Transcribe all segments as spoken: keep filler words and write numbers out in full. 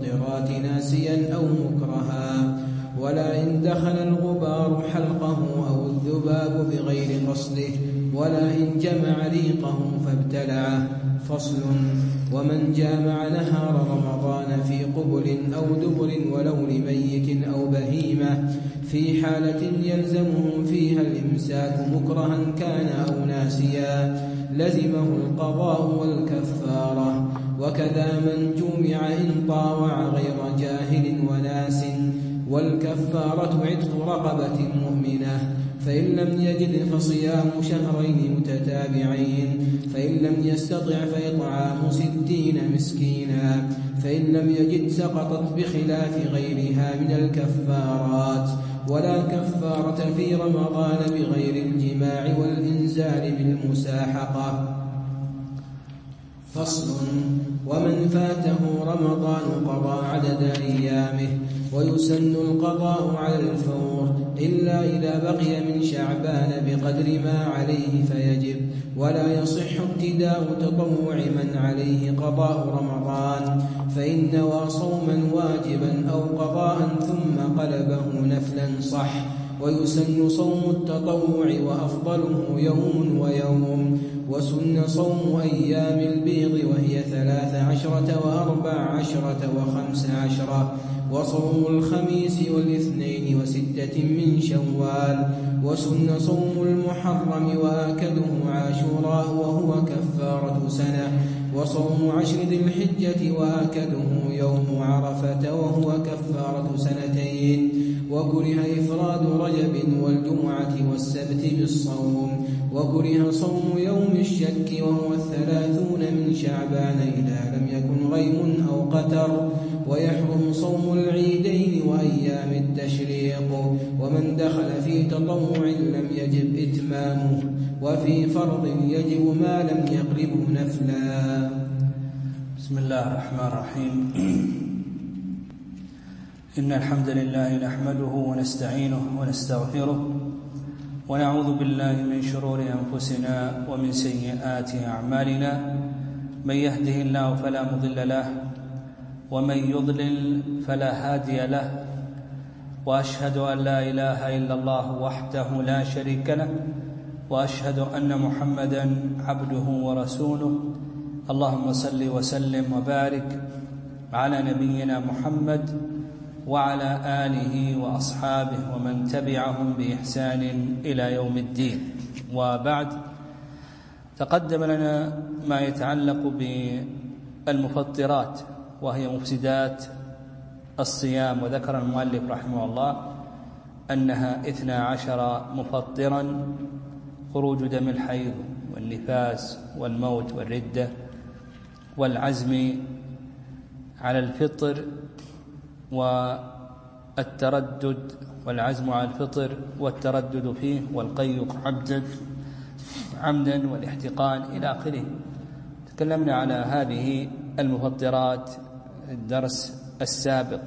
المفطرات ناسيا أو مكرها، ولا إن دخل الغبار حلقه أو الذباب بغير قصده، ولا إن جمع ريقه فابتلعه. فصل: ومن جامع نهار رمضان في قبل أو دبر ولو لميت أو بهيمة في حالة يلزمه فيها الإمساك مكرها كان أو ناسيا لزمه القضاء والكفارة. وكذا من جمع إن طاوع غير جاهل وناس، والكفارة عتق رقبة مؤمنة، فإن لم يجد فصيام شهرين متتابعين، فإن لم يستطع فإطعام ستين مسكينا، فإن لم يجد سقطت بخلاف غيرها من الكفارات. ولا كفارة في رمضان بغير الجماع والإنزال بالمساحقة. فصل: ومن فاته رمضان قضى عدد أيامه، ويسن القضاء على الفور إلا إذا بقي من شعبان بقدر ما عليه فيجب، ولا يصح ابتداء تطوع من عليه قضاء رمضان، فإن نوى صوما واجبا أو قضاء ثم قلبه نفلا صح. ويسن صوم التطوع وأفضله يوم ويوم، وسن صوم أيام البيض وهي ثلاث عشرة وأربع عشرة وخمس عشرة، وصوم الخميس والاثنين وستة من شوال. وسن صوم المحرم وآكده عاشوراء وهو كفارة سنة، وصوم عشر ذي الحجة وآكده يوم عرفة وهو كفارة سنتين. وكره إفراد رجب والجمعة والسبت بالصوم. وكره صوم يوم الشك وهو الثلاثون من شعبان إذا لم يكن غيم أو قتر. ويحرم صوم العيدين وأيام التشريق. ومن دخل في تطوع لم يجب إتمامه، وفي فرض يجب ما لم يقلبه نفلا. بسم الله الرحمن الرحيم. إن الحمد لله نحمده ونستعينه ونستغفره، ونعوذ بالله من شرور أنفسنا ومن سيئات أعمالنا. من يهده الله فلا مضل له، ومن يضلل فلا هادي له. وأشهد أن لا إله إلا الله وحده لا شريك له، وأشهد أن محمدا عبده ورسوله. اللهم صل وسلم وبارك على نبينا محمد وعلى آله وأصحابه ومن تبعهم بإحسان إلى يوم الدين. وبعد، تقدم لنا ما يتعلق بالمفطرات وهي مفسدات الصيام، وذكر المؤلف رحمه الله أنها اثنا عشر مفطرا: خروج دم الحيض والنفاس والموت والردة والعزم على الفطر والتردد والعزم على الفطر والتردد فيه والقيء عبدا عمدا والاحتقان إلى آخره. تكلمنا على هذه المفطرات الدرس السابق،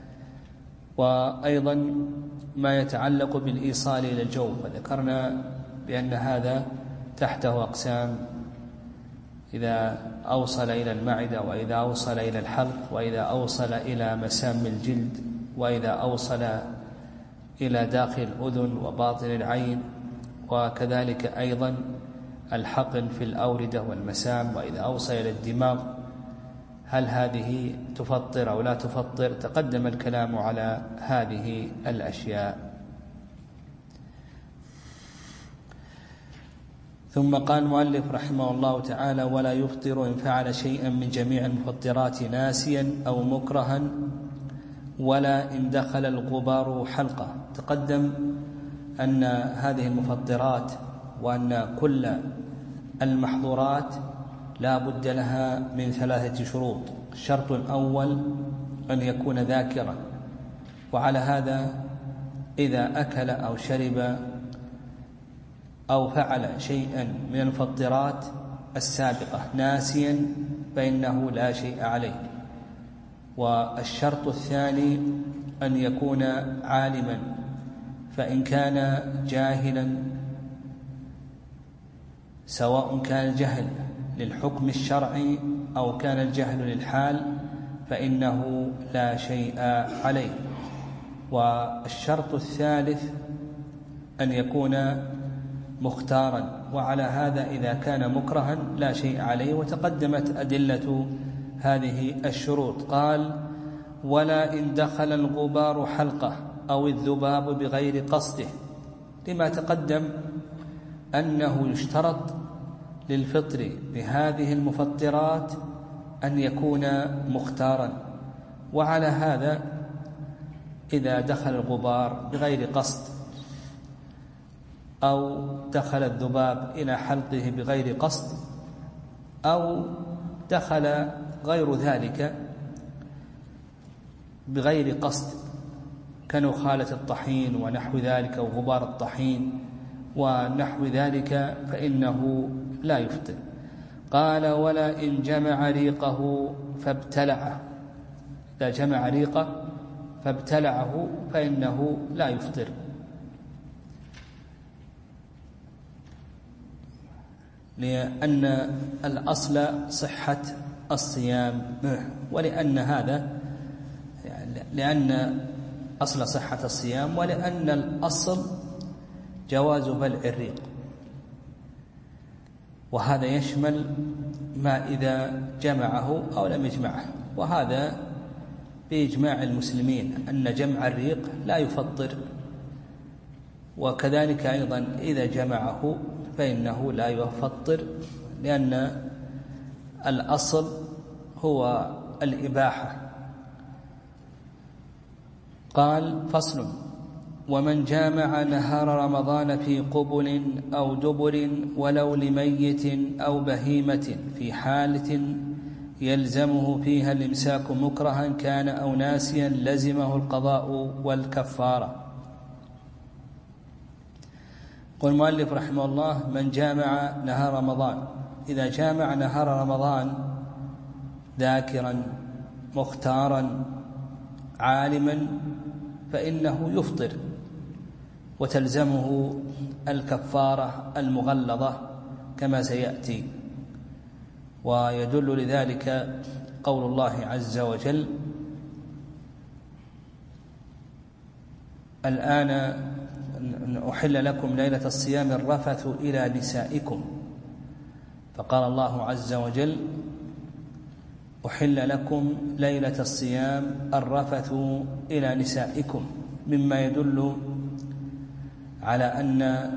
وأيضا ما يتعلق بالإيصال إلى الجوف، وذكرنا بأن هذا تحته أقسام: إذا أوصل إلى المعدة، وإذا أوصل إلى الحلق، وإذا أوصل إلى مسام الجلد، وإذا أوصل إلى داخل الأذن وباطن العين، وكذلك أيضا الحقن في الأوردة والمسام، وإذا أوصل إلى الدماغ. هل هذه تفطر أو لا تفطر؟ تقدم الكلام على هذه الأشياء. ثم قال المؤلف رحمه الله تعالى: ولا يفطر إن فعل شيئا من جميع المفطرات ناسيا أو مكرها، ولا إن دخل الغبار حلقه. تقدم أن هذه المفطرات وأن كل المحظورات لا بد لها من ثلاثة شروط. الشرط الأول أن يكون ذاكرا، وعلى هذا إذا أكل أو شرب أو فعل شيئا من المفطرات السابقة ناسيا فإنه لا شيء عليه. والشرط الثاني أن يكون عالما، فإن كان جاهلا سواء كان الجهل للحكم الشرعي أو كان الجهل للحال فإنه لا شيء عليه. والشرط الثالث أن يكون مختارا، وعلى هذا إذا كان مكرها لا شيء عليه. وتقدمت أدلة هذه الشروط. قال: ولا إن دخل الغبار حلقه أو الذباب بغير قصده، لما تقدم أنه يشترط للفطر بهذه المفطرات أن يكون مختارا. وعلى هذا إذا دخل الغبار بغير قصد أو دخل الذباب إلى حلقه بغير قصد أو دخل غير ذلك بغير قصد كنخالة الطحين ونحو ذلك أو غبار الطحين ونحو ذلك فإنه لا يفطر. قال: ولا إن جمع ريقه فابتلعه، إذا جمع ريقه فابتلعه فإنه لا يفطر. لأن الأصل صحة الصيام، ولأن هذا لأن أصل صحة الصيام ولأن الأصل جواز بلع الريق، وهذا يشمل ما إذا جمعه أو لم يجمعه. وهذا بإجماع المسلمين أن جمع الريق لا يفطر، وكذلك أيضا إذا جمعه فإنه لا يفطر، لأن الأصل هو الإباحة. قال: فصل: ومن جامع نهار رمضان في قبل أو دبر ولو لميت أو بهيمة في حالة يلزمه فيها الإمساك مكرها كان أو ناسيا لزمه القضاء والكفارة. قال المؤلف رحمه الله: من جامع نهار رمضان، إذا جامع نهار رمضان ذاكرا مختارا عالما فإنه يفطر، وتلزمه الكفارة المغلظة كما سيأتي. ويدل لذلك قول الله عز وجل: الآن أحل لكم ليلة الصيام الرفث إلى نسائكم. فقال الله عز وجل: أحل لكم ليلة الصيام الرفث إلى نسائكم، مما يدل على أن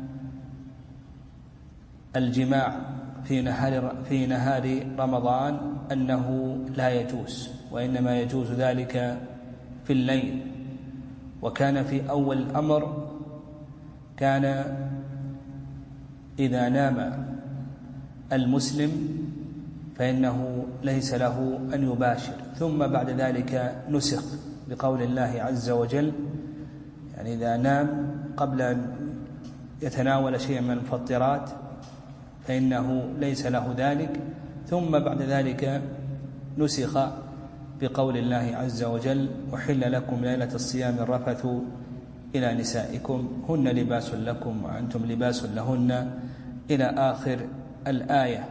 الجماع في نهار في نهار رمضان أنه لا يجوز، وإنما يجوز ذلك في الليل. وكان في أول الأمر كان إذا نام المسلم فإنه ليس له أن يباشر، ثم بعد ذلك نسخ بقول الله عز وجل، يعني إذا نام قبل أن يتناول شيئا من المفطرات فإنه ليس له ذلك، ثم بعد ذلك نسخ بقول الله عز وجل: أحل لكم ليلة الصيام الرفث إلى نسائكم هن لباس لكم وأنتم لباس لهن، إلى آخر الآية.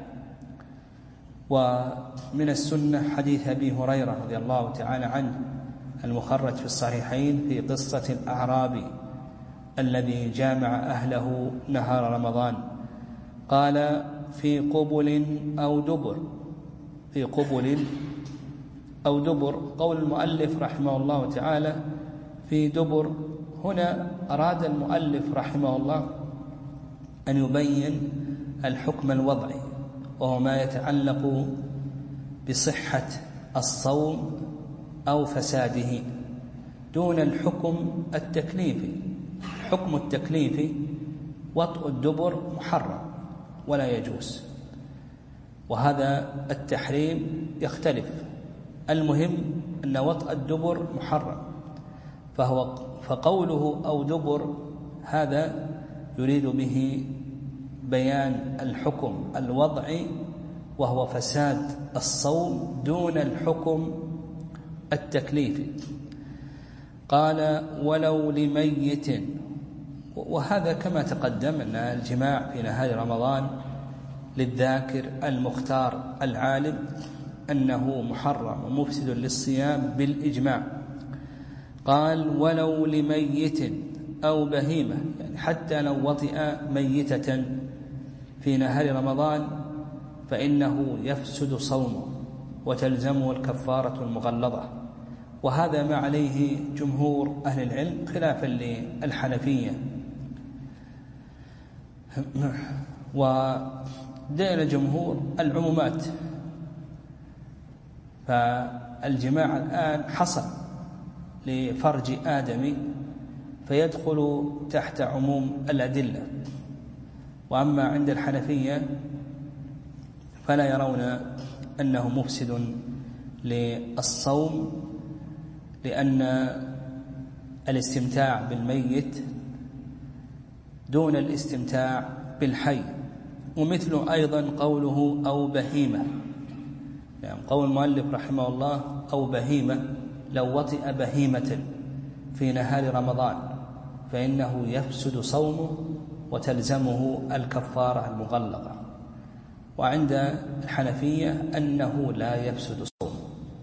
ومن السنة حديث أبي هريرة رضي الله تعالى عنه المخرج في الصحيحين في قصة الأعرابي الذي جامع أهله نهار رمضان. قال: في قبل أو دبر، في قبل أو دبر. قول المؤلف رحمه الله تعالى في دبر، هنا أراد المؤلف رحمه الله أن يبين الحكم الوضعي، وهو ما يتعلق بصحة الصوم أو فساده، دون الحكم التكليفي. الحكم التكليفي وطء الدبر محرم ولا يجوز، وهذا التحريم يختلف. المهم أن وطء الدبر محرم، فهو فقوله أو دبر هذا يريد به بيان الحكم الوضعي، وهو فساد الصوم، دون الحكم التكليفي. قال: ولو لميت، وهذا كما تقدم أن الجماع في نهار رمضان للذاكر المختار العالم أنه محرم ومفسد للصيام بالإجماع. قال ولو لميت أو بهيمة، يعني حتى لو وطئ ميتة في نهار رمضان فإنه يفسد صومه وتلزمه الكفارة المغلظة، وهذا ما عليه جمهور أهل العلم خلافا للحنفية. ودين الجمهور العمومات، فالجماع الآن حصل لفرج آدمي فيدخل تحت عموم الأدلة. وأما عند الحنفية فلا يرون أنه مفسد للصوم، لأن الاستمتاع بالميت دون الاستمتاع بالحي. ومثل أيضا قوله أو بهيمة، يعني قول المؤلف رحمه الله أو بهيمة، لو وطئ بهيمة في نهار رمضان فإنه يفسد صومه وتلزمه الكفارة المغلظة. وعند الحنفية أنه لا يفسد صومه.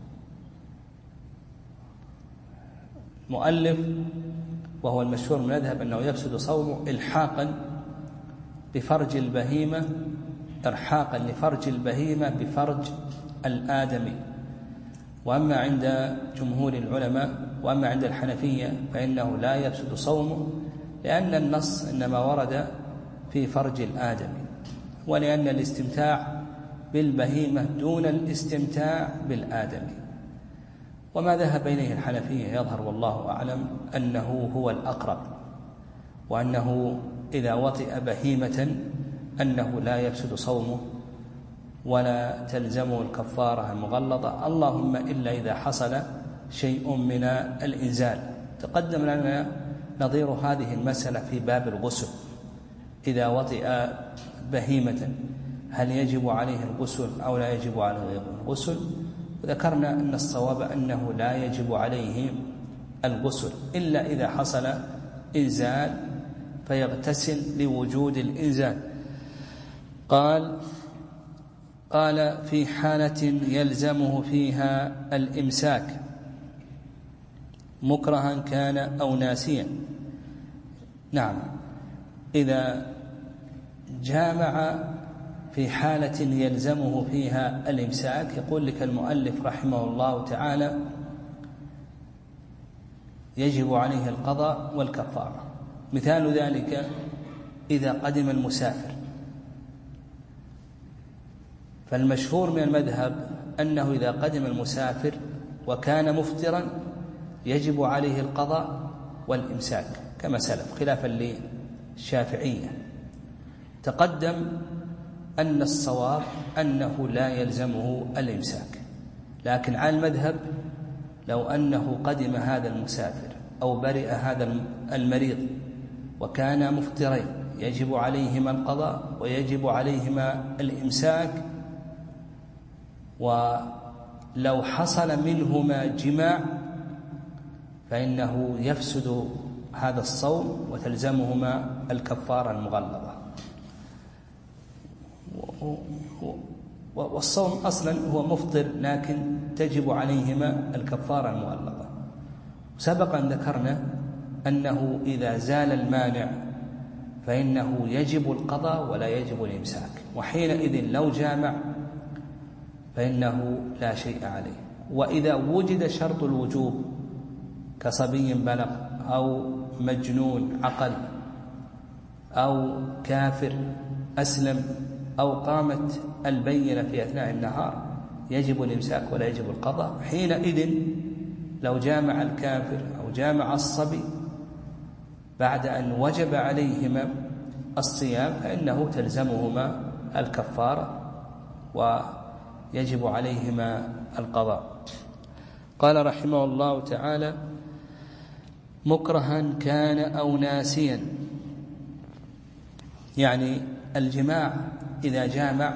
المؤلف وهو المشهور من المذهب أنه يفسد صومه إلحاقا بفرج البهيمة، إرحاقا لفرج البهيمة بفرج الآدمي. وأما عند جمهور العلماء وأما عند الحنفية فإنه لا يفسد صومه، لأن النص إنما ورد في فرج الآدمي، ولأن الاستمتاع بالبهيمة دون الاستمتاع بالآدمي. وما ذهب إليه الحنفية يظهر والله أعلم أنه هو الأقرب، وأنه إذا وطئ بهيمة أنه لا يفسد صومه ولا تلزمه الكفارة المغلظة، اللهم إلا إذا حصل شيء من الإنزال. تقدم لنا نظير هذه المسألة في باب الغسل، إذا وطئ بهيمة هل يجب عليه الغسل أو لا يجب عليه الغسل؟ وذكرنا أن الصواب أنه لا يجب عليه الغسل إلا إذا حصل إنزال فيغتسل لوجود الإنزال. قال قال في حالة يلزمه فيها الإمساك مكرها كان أو ناسيا. نعم، إذا جامع في حالة يلزمه فيها الإمساك يقول لك المؤلف رحمه الله تعالى يجب عليه القضاء والكفارة. مثال ذلك إذا قدم المسافر، فالمشهور من المذهب أنه إذا قدم المسافر وكان مفطرا يجب عليه القضاء والإمساك كما سلف، خلافا للشافعية. تقدم أن الصواب أنه لا يلزمه الإمساك، لكن على المذهب لو أنه قدم هذا المسافر أو برئ هذا المريض وكان مفطرين يجب عليهما القضاء ويجب عليهما الإمساك، ولو حصل منهما جماع فإنه يفسد هذا الصوم وتلزمهما الكفارة المغلظة. والصوم أصلا هو مفطر لكن تجب عليهما الكفارة المغلظة. سبق أن ذكرنا أنه إذا زال المانع فإنه يجب القضاء ولا يجب الإمساك، وحينئذ لو جامع فإنه لا شيء عليه. وإذا وجد شرط الوجوب كصبي بلغ أو مجنون عقل أو كافر أسلم أو قامت البينة في أثناء النهار يجب الإمساك ولا يجب القضاء. حينئذ لو جامع الكافر أو جامع الصبي بعد أن وجب عليهما الصيام فإنه تلزمهما الكفارة ويجب عليهما القضاء. قال رحمه الله تعالى مكرها كان أو ناسيا، يعني الجماع إذا جامع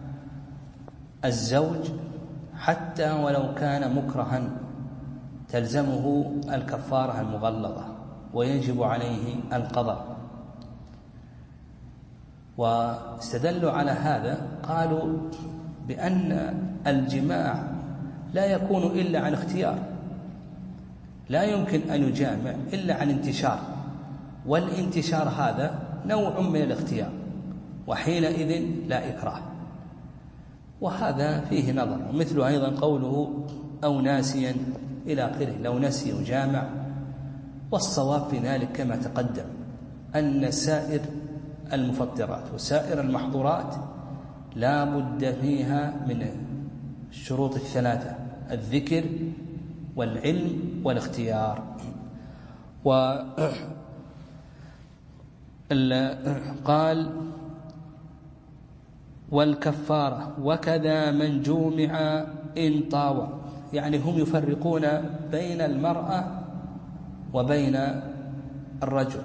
الزوج حتى ولو كان مكرها تلزمه الكفارة المغلظة ويجب عليه القضاء. واستدلوا على هذا قالوا بأن الجماع لا يكون إلا عن اختيار، لا يمكن أن يجامع إلا عن انتشار، والانتشار هذا نوع من الاختيار، وحينئذ لا إكراه. وهذا فيه نظر. ومثل أيضا قوله أو ناسيا إلى آخره، لو نسي وجامع. والصواب في ذلك كما تقدم أن سائر المفطرات وسائر المحظورات لا بد فيها من الشروط الثلاثة: الذكر والعلم والاختيار. وقال والكفارة وكذا من جومع إن طاوع، يعني هم يفرقون بين المرأة وبين الرجل.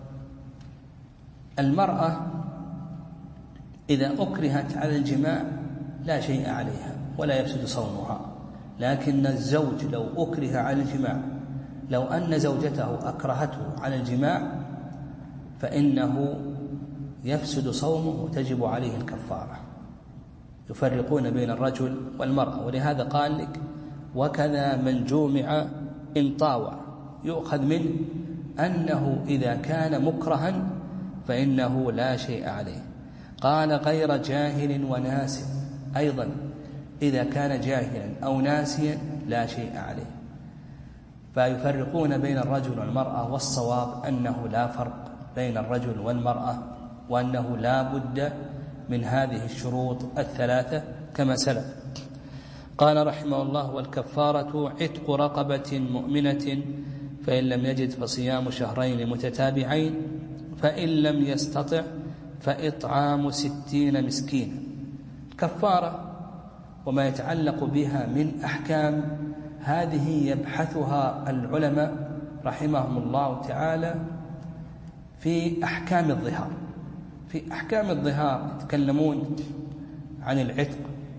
المرأة إذا أكرهت على الجماع لا شيء عليها ولا يفسد صومها، لكن الزوج لو أكره على الجماع، لو أن زوجته أكرهته على الجماع فإنه يفسد صومه وتجب عليه الكفارة. يفرقون بين الرجل والمرأة، ولهذا قال لك وكذا من جومع إن طاوع، يؤخذ منه أنه إذا كان مكرها فإنه لا شيء عليه. قال غير جاهل وناس، أيضا إذا كان جاهلا أو ناسيا لا شيء عليه. فيفرقون بين الرجل والمرأة، والصواب أنه لا فرق بين الرجل والمرأة، وأنه لا بد من هذه الشروط الثلاثة كما سلف. قال رحمه الله والكفارة عتق رقبة مؤمنة، فإن لم يجد فصيام شهرين متتابعين، فإن لم يستطع فإطعام ستين مسكينا. كفارة وما يتعلق بها من أحكام، هذه يبحثها العلماء رحمهم الله تعالى في أحكام الظهار. في أحكام الظهار يتكلمون عن العتق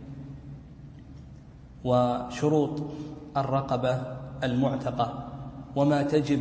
وشروط الرقبة المعتقة، وما تجب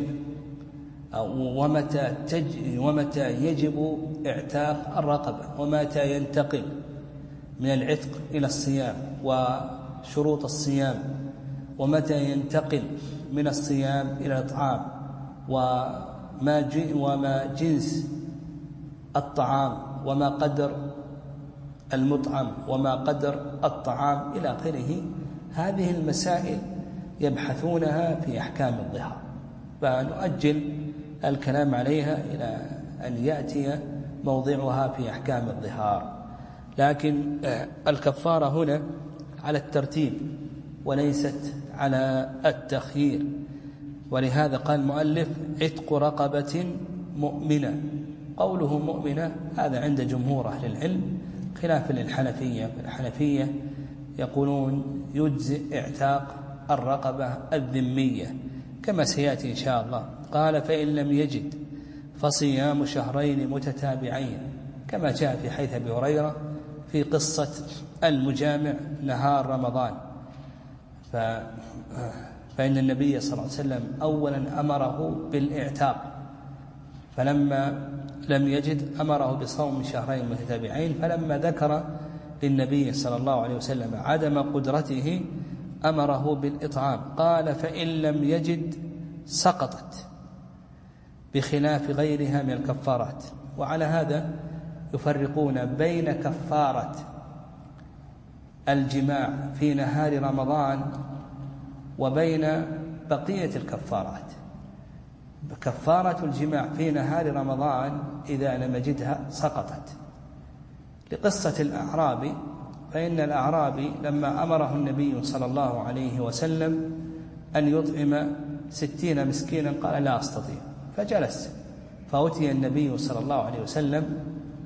ومتى تج ومتى يجب اعتاق الرقبة، ومتى ينتقل من العتق إلى الصيام، وشروط الصيام، ومتى ينتقل من الصيام إلى الإطعام، وما وما جنس الطعام، وما قدر المطعم، وما قدر الطعام إلى آخره. هذه المسائل يبحثونها في أحكام الظهار، فنؤجل الكلام عليها إلى أن يأتي موضعها في أحكام الظهار. لكن الكفارة هنا على الترتيب وليست على التخيير، ولهذا قال المؤلف عتق رقبة مؤمنة. قوله مؤمنة هذا عند جمهور أهل العلم، خلافا للحنفية. الحنفية يقولون يجزئ اعتاق الرقبة الذمية كما سيأتي إن شاء الله. قال فإن لم يجد فصيام شهرين متتابعين، كما جاء في حديث أبي هريرة في قصة المجامع نهار رمضان. ف... فإن النبي صلى الله عليه وسلم أولا أمره بالاعتاق، فلما لم يجد أمره بصوم شهرين متتابعين، فلما ذكر للنبي صلى الله عليه وسلم عدم قدرته أمره بالإطعام. قال فإن لم يجد سقطت، بخلاف غيرها من الكفارات. وعلى هذا يفرقون بين كفارة الجماع في نهار رمضان وبين بقية الكفارات. كفارة الجماع في نهار رمضان إذا لم يجدها سقطت، لقصة الأعرابي. فإن الأعرابي لما أمره النبي صلى الله عليه وسلم أن يطعم ستين مسكينا قال لا أستطيع، فجلس. فأتي النبي صلى الله عليه وسلم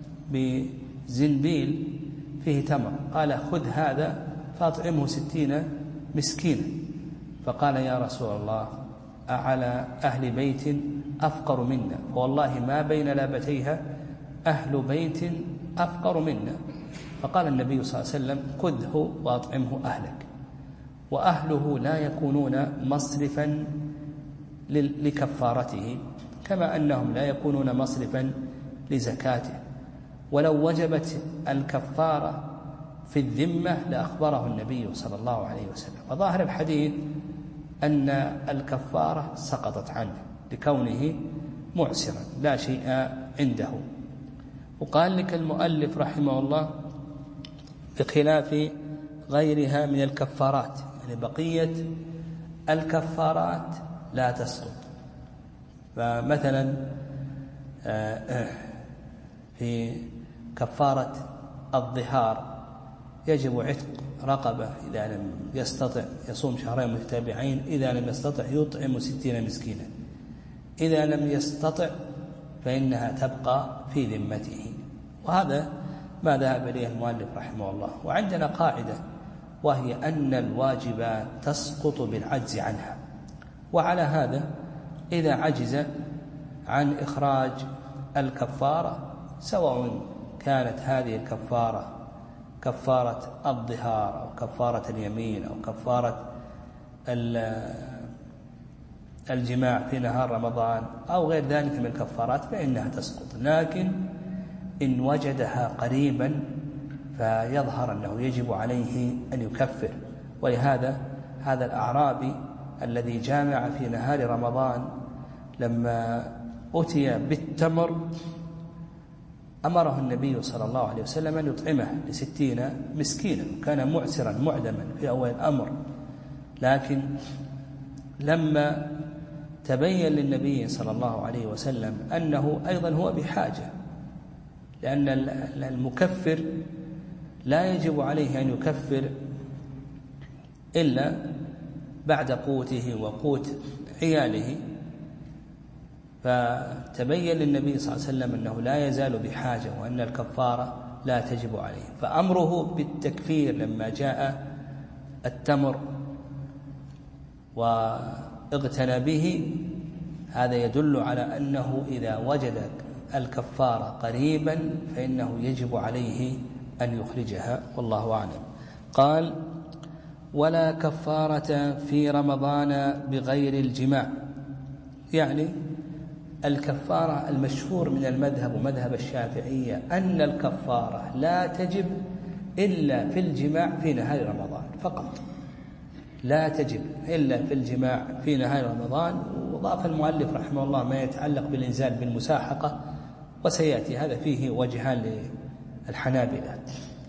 بزنبيل فيه تمر، قال خذ هذا فأطعمه ستين مسكينا. فقال يا رسول الله أعلى أهل بيت أفقر منا، فوالله ما بين لابتيها أهل بيت أفقر منا. فقال النبي صلى الله عليه وسلم خذه وأطعمه أهلك. وأهله لا يكونون مصرفا لكفارته، كما أنهم لا يكونون مصرفا لزكاته. ولو وجبت الكفارة في الذمة لأخبره النبي صلى الله عليه وسلم. وظاهر الحديث أن الكفارة سقطت عنه لكونه معسرا لا شيء عنده. وقال لك المؤلف رحمه الله بخلاف غيرها من الكفارات، يعني بقية الكفارات لا تسقط. فمثلا في كفارة الظهار يجب عتق رقبة إذا لم يستطع يصوم شهرين متتابعين، إذا لم يستطع يطعم ستين مسكينا، إذا لم يستطع فإنها تبقى في ذمته. وهذا ما ذهب إليه المؤلف رحمه الله. وعندنا قاعدة وهي أن الواجبات تسقط بالعجز عنها، وعلى هذا إذا عجز عن إخراج الكفارة سواء كانت هذه الكفارة كفارة الظهار أو كفارة اليمين أو كفارة الجماع في نهار رمضان أو غير ذلك من الكفارات فإنها تسقط. لكن إن وجدها قريبا فيظهر أنه يجب عليه أن يكفر. ولهذا هذا الأعرابي الذي جامع في نهار رمضان لما أتي بالتمر أمره النبي صلى الله عليه وسلم أن يطعمه لستين مسكينا، كان معسرا معدما في أول الأمر. لكن لما تبين للنبي صلى الله عليه وسلم أنه أيضا هو بحاجة، لأن المكفر لا يجب عليه أن يكفر إلا بعد قوته وقوت عياله، فتبين للنبي صلى الله عليه وسلم أنه لا يزال بحاجة وأن الكفارة لا تجب عليه، فأمره بالتكفير لما جاء التمر واغتنى به هذا يدل على أنه إذا وجد الكفارة قريبا فإنه يجب عليه أن يخرجها، والله أعلم. قال: ولا كفارة في رمضان بغير الجماع. يعني الكفارة المشهور من المذهب ومذهب الشافعية أن الكفارة لا تجب إلا في الجماع في نهار رمضان فقط، لا تجب إلا في الجماع في نهار رمضان. وضاف المؤلف رحمه الله ما يتعلق بالإنزال بالمساحقة، وسيأتي هذا فيه وجهان للحنابلة.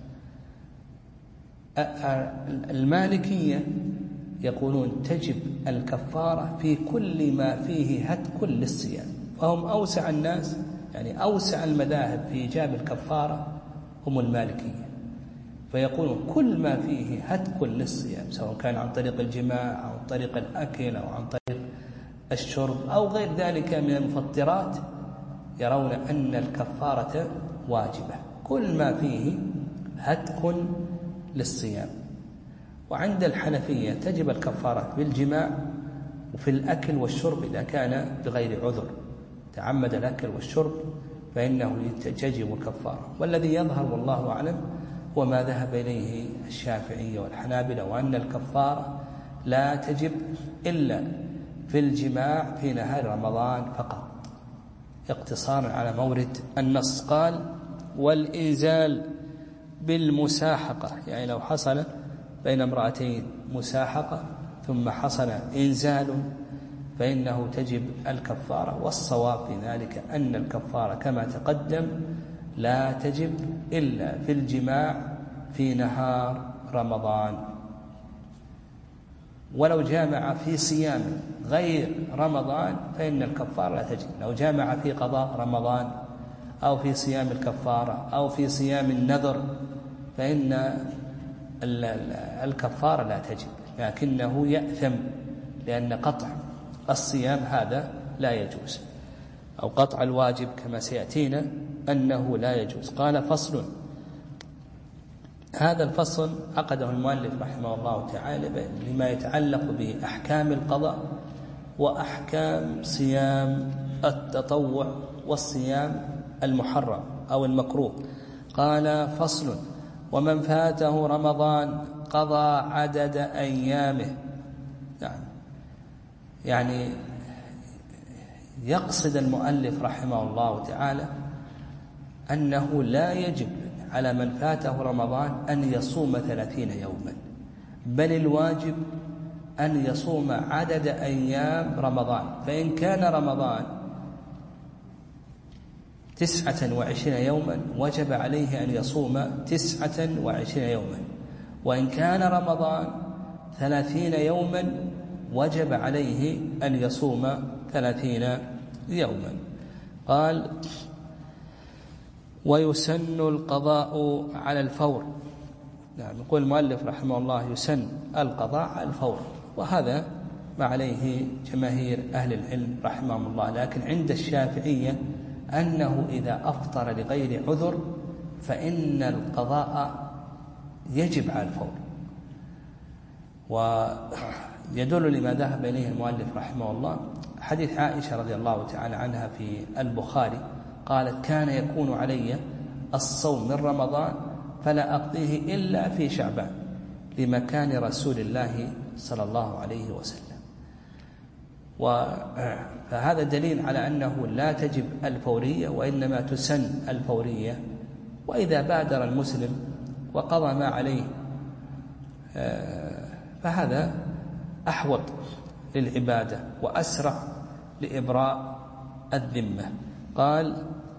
المالكية يقولون تجب الكفارة في كل ما فيه هتك للصيام، فهم أوسع الناس، يعني أوسع المذاهب في إيجاب الكفارة هم المالكية، فيقولون كل ما فيه هتك للصيام سواء كان عن طريق الجماع أو عن طريق الأكل أو عن طريق الشرب أو غير ذلك من المفطرات يرون أن الكفارة واجبة كل ما فيه هتك للصيام. وعند الحنفية تجب الكفارة بالجماع وفي الأكل والشرب إذا كان بغير عذر، تعمد الأكل والشرب فإنه تجب الكفارة. والذي يظهر والله أعلم وما ذهب إليه الشافعية والحنابلة، وأن الكفارة لا تجب إلا في الجماع في نهار رمضان فقط، اقتصارا على مورد النص. قال: والإنزال بالمساحقة، يعني لو حصل بين امرأتين مساحقة ثم حصل إنزال فإنه تجب الكفارة. والصواب في ذلك أن الكفارة كما تقدم لا تجب إلا في الجماع في نهار رمضان. ولو جامع في صيام غير رمضان فإن الكفارة لا تجب، لو جامع في قضاء رمضان أو في صيام الكفارة أو في صيام النذر فإن الكفارة لا تجب، لكنه يأثم لأن قطع الصيام هذا لا يجوز، أو قطع الواجب كما سيأتينا أنه لا يجوز. قال: فصل. هذا الفصل عقده المؤلف رحمه الله تعالى لما يتعلق بأحكام القضاء وأحكام صيام التطوع والصيام المحرم أو المكروه. قال: فصل. ومن فاته رمضان قضى عدد أيامه. يعني, يعني يقصد المؤلف رحمه الله تعالى أنه لا يجب على من فاته رمضان أن يصوم ثلاثين يوما، بل الواجب أن يصوم عدد أيام رمضان. فإن كان رمضان تسعة وعشرين يوما وجب عليه أن يصوم تسعة وعشرين يوما، وإن كان رمضان ثلاثين يوما وجب عليه أن يصوم ثلاثين يوما. قال: ويسن القضاء على الفور. نعم، يقول المؤلف رحمه الله: يسن القضاء على الفور، وهذا ما عليه جماهير أهل العلم رحمهم الله. لكن عند الشافعية أنه إذا أفطر لغير عذر فإن القضاء يجب على الفور. ويدل لما ذهب إليه المؤلف رحمه الله حديث عائشة رضي الله تعالى عنها في البخاري، قالت: كان يكون علي الصوم من رمضان فلا أقضيه إلا في شعبان لمكان رسول الله صلى الله عليه وسلم. فهذا دليل على أنه لا تجب الفورية، وإنما تسن الفورية. وإذا بادر المسلم وقضى ما عليه فهذا أحوط للعبادة وأسرع لإبراء الذمة. قال: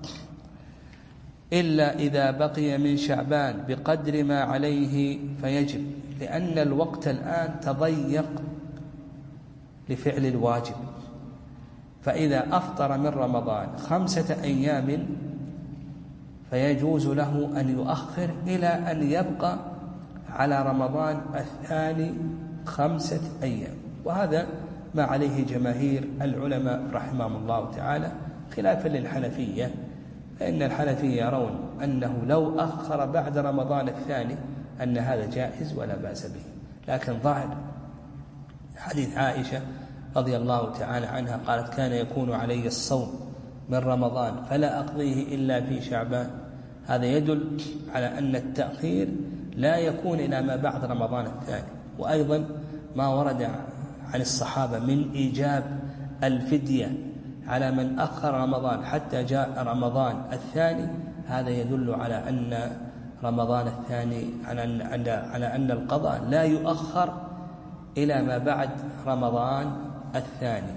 إلا إذا بقي من شعبان بقدر ما عليه فيجب، لأن الوقت الآن تضيق لفعل الواجب. فإذا أفطر من رمضان خمسة أيام فيجوز له أن يؤخر إلى أن يبقى على رمضان الثاني خمسة أيام، وهذا ما عليه جماهير العلماء رحمهم الله تعالى، خلافا للحنفية، فإن الحنفية يرون أنه لو أخر بعد رمضان الثاني أن هذا جائز ولا بأس به. لكن ظاهر حديث عائشة رضي الله تعالى عنها قالت: كان يكون علي الصوم من رمضان فلا أقضيه إلا في شعبان، هذا يدل على أن التأخير لا يكون إلى ما بعد رمضان الثاني. وأيضا ما ورد عن الصحابة من إيجاب الفدية على من أخر رمضان حتى جاء رمضان الثاني، هذا يدل على أن رمضان الثاني على أن, على أن القضاء لا يؤخر إلى ما بعد رمضان الثاني.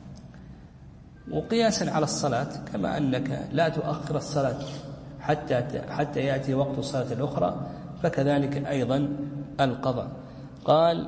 وقياسا على الصلاة، كما أنك لا تؤخر الصلاة حتى حتى يأتي وقت الصلاة الأخرى، فكذلك أيضا القضاء. قال: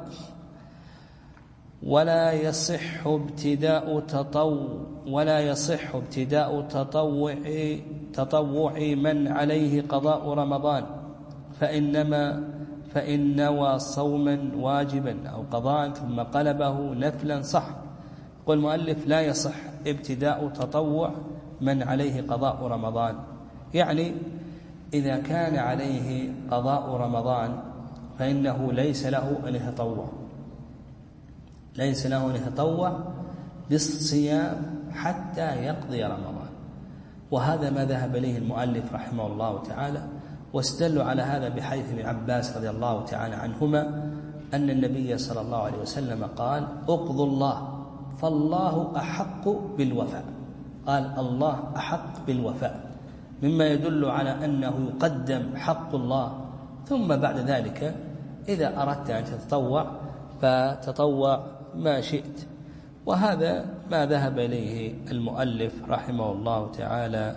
ولا يصح ابتداء تطوع ولا يصح ابتداء تطوع تطوع من عليه قضاء رمضان، فإنما فإن نوى صوما واجبا أو قضاء ثم قلبه نفلا صح. يقول المؤلف: لا يصح ابتداء تطوع من عليه قضاء رمضان، يعني إذا كان عليه قضاء رمضان فإنه ليس له أن يتطوع ليس له أن يتطوع بالصيام حتى يقضي رمضان. وهذا ما ذهب إليه المؤلف رحمه الله تعالى، واستدلوا على هذا بحديث ابن عباس رضي الله تعالى عنهما أن النبي صلى الله عليه وسلم قال: اقضوا الله فالله أحق بالوفاء. قال: الله أحق بالوفاء، مما يدل على أنه يقدم حق الله، ثم بعد ذلك إذا أردت أن تتطوع فتطوع ما شئت. وهذا ما ذهب إليه المؤلف رحمه الله تعالى.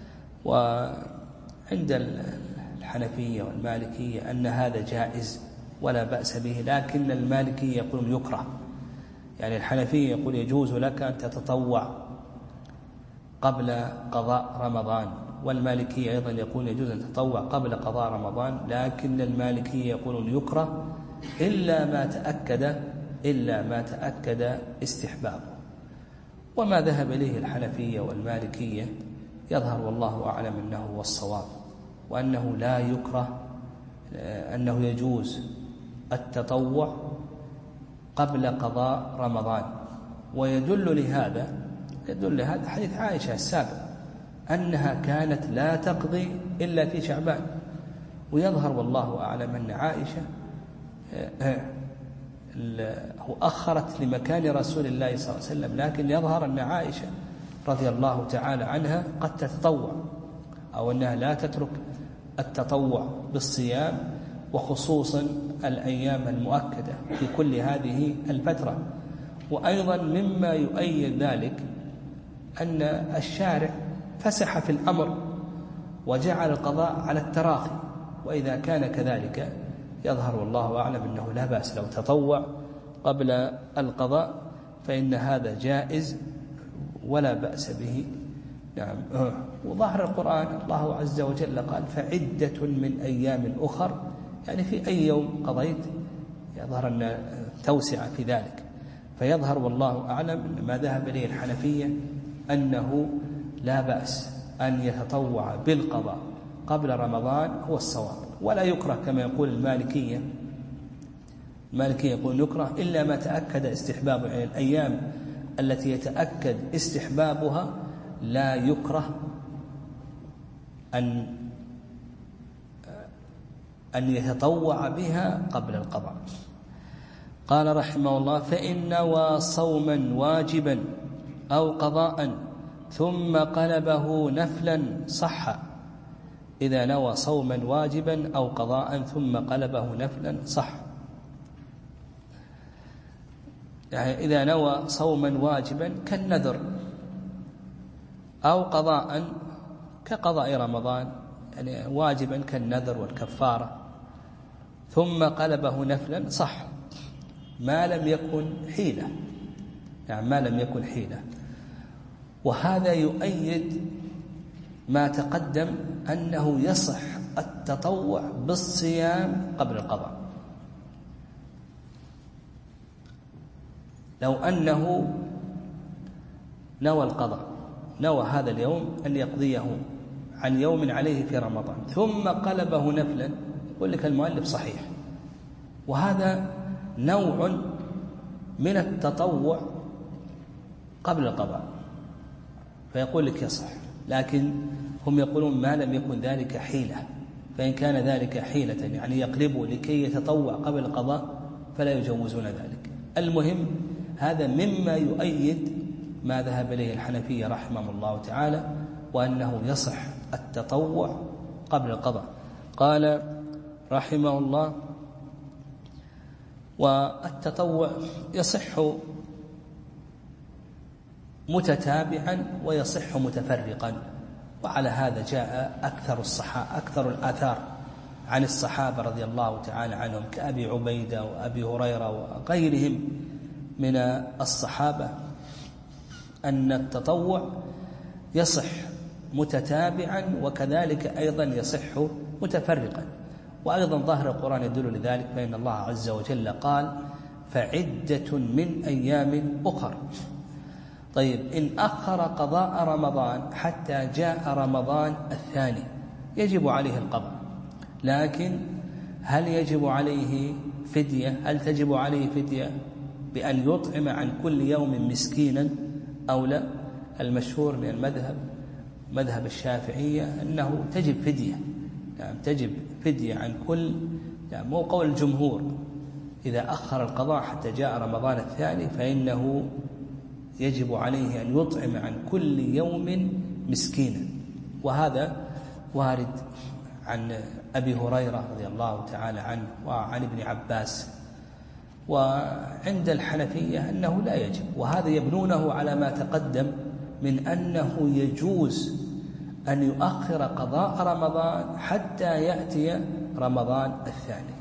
وعند الحنفية والمالكية أن هذا جائز ولا بأس به، لكن المالكية يقولون يكره. يعني الحنفية يقول يجوز لك أن تتطوع قبل قضاء رمضان، والمالكية أيضا يقول يجوز أن تتطوع قبل قضاء رمضان، لكن المالكية يقولون يكره إلا ما تأكد إلا ما تأكد استحبابه. وما ذهب إليه الحنفية والمالكية يظهر والله أعلم أنه هو الصواب، وأنه لا يكره، أنه يجوز التطوع قبل قضاء رمضان. ويدل لهذا يدل لهذا حديث عائشة السابق أنها كانت لا تقضي إلا في شعبان. ويظهر والله أعلم أن عائشة أخرت لمكان رسول الله صلى الله عليه وسلم، لكن يظهر أن عائشة رضي الله تعالى عنها قد تتطوع، أو أنها لا تترك التطوع بالصيام، وخصوصا الأيام المؤكدة في كل هذه الفترة. وأيضا مما يؤيد ذلك أن الشارع فسح في الأمر وجعل القضاء على التراخي، وإذا كان كذلك يظهر والله أعلم أنه لا بأس لو تطوع قبل القضاء، فإن هذا جائز ولا بأس به. نعم. وظاهر القرآن الله عز وجل قال فعدة من أيام أخر، يعني في أي يوم قضيت، يظهر أن توسع في ذلك. فيظهر والله أعلم ما ذهب إليه الحنفية أنه لا بأس أن يتطوع بالقضاء قبل رمضان هو الصواب، ولا يكره كما يقول المالكية. المالكية يقول يكره إلا ما تأكد استحبابه، يعني الأيام التي يتأكد استحبابها لا يكره أن أن يتطوع بها قبل القضاء. قال رحمه الله فإن نوى صوما واجبا أو قضاء ثم قلبه نفلا صح. إذا نوى صوما واجبا أو قضاء ثم قلبه نفلا صح. يعني إذا نوى صوما واجبا كالنذر أو قضاء كقضاء رمضان، يعني واجبا كالنذر والكفارة، ثم قلبه نفلا صح، ما لم يكن حيلة، يعني ما لم يكن حيلة. وهذا يؤيد ما تقدم أنه يصح التطوع بالصيام قبل القضاء. لو أنه نوى القضاء، نوى هذا اليوم أن يقضيه عن يوم عليه في رمضان ثم قلبه نفلا، يقول لك المؤلف صحيح، وهذا نوع من التطوع قبل القضاء، فيقول لك يصح. لكن هم يقولون ما لم يكن ذلك حيلة، فإن كان ذلك حيلة يعني يقلبه لكي يتطوع قبل القضاء فلا يجوزون ذلك. المهم هذا مما يؤيد ما ذهب إليه الحنفية رحمه الله تعالى، وأنه يصح التطوع قبل القضاء. قال رحمه الله والتطوع يصح متتابعا ويصح متفرقا، وعلى هذا جاء أكثر الصحابة أكثر الآثار عن الصحابة رضي الله تعالى عنهم كأبي عبيدة وأبي هريرة وغيرهم من الصحابة أن التطوع يصح متتابعا وكذلك أيضا يصح متفرقا. وأيضا ظاهر القرآن يدل لذلك، فإن الله عز وجل قال فعدة من أيام أخر. طيب إن أخر قضاء رمضان حتى جاء رمضان الثاني يجب عليه القضاء، لكن هل يجب عليه فدية؟ هل تجب عليه فدية بأن يطعم عن كل يوم مسكينا أو لا؟ المشهور من المذهب مذهب الشافعية أنه تجب فدية، يعني تجب فدية عن كل، يعني مو قول الجمهور إذا أخر القضاء حتى جاء رمضان الثاني فإنه يجب عليه أن يطعم عن كل يوم مسكينا، وهذا وارد عن أبي هريرة رضي الله تعالى عنه وعن ابن عباس. وعند الحنفية أنه لا يجب، وهذا يبنونه على ما تقدم من أنه يجوز أن يؤخر قضاء رمضان حتى يأتي رمضان الثاني.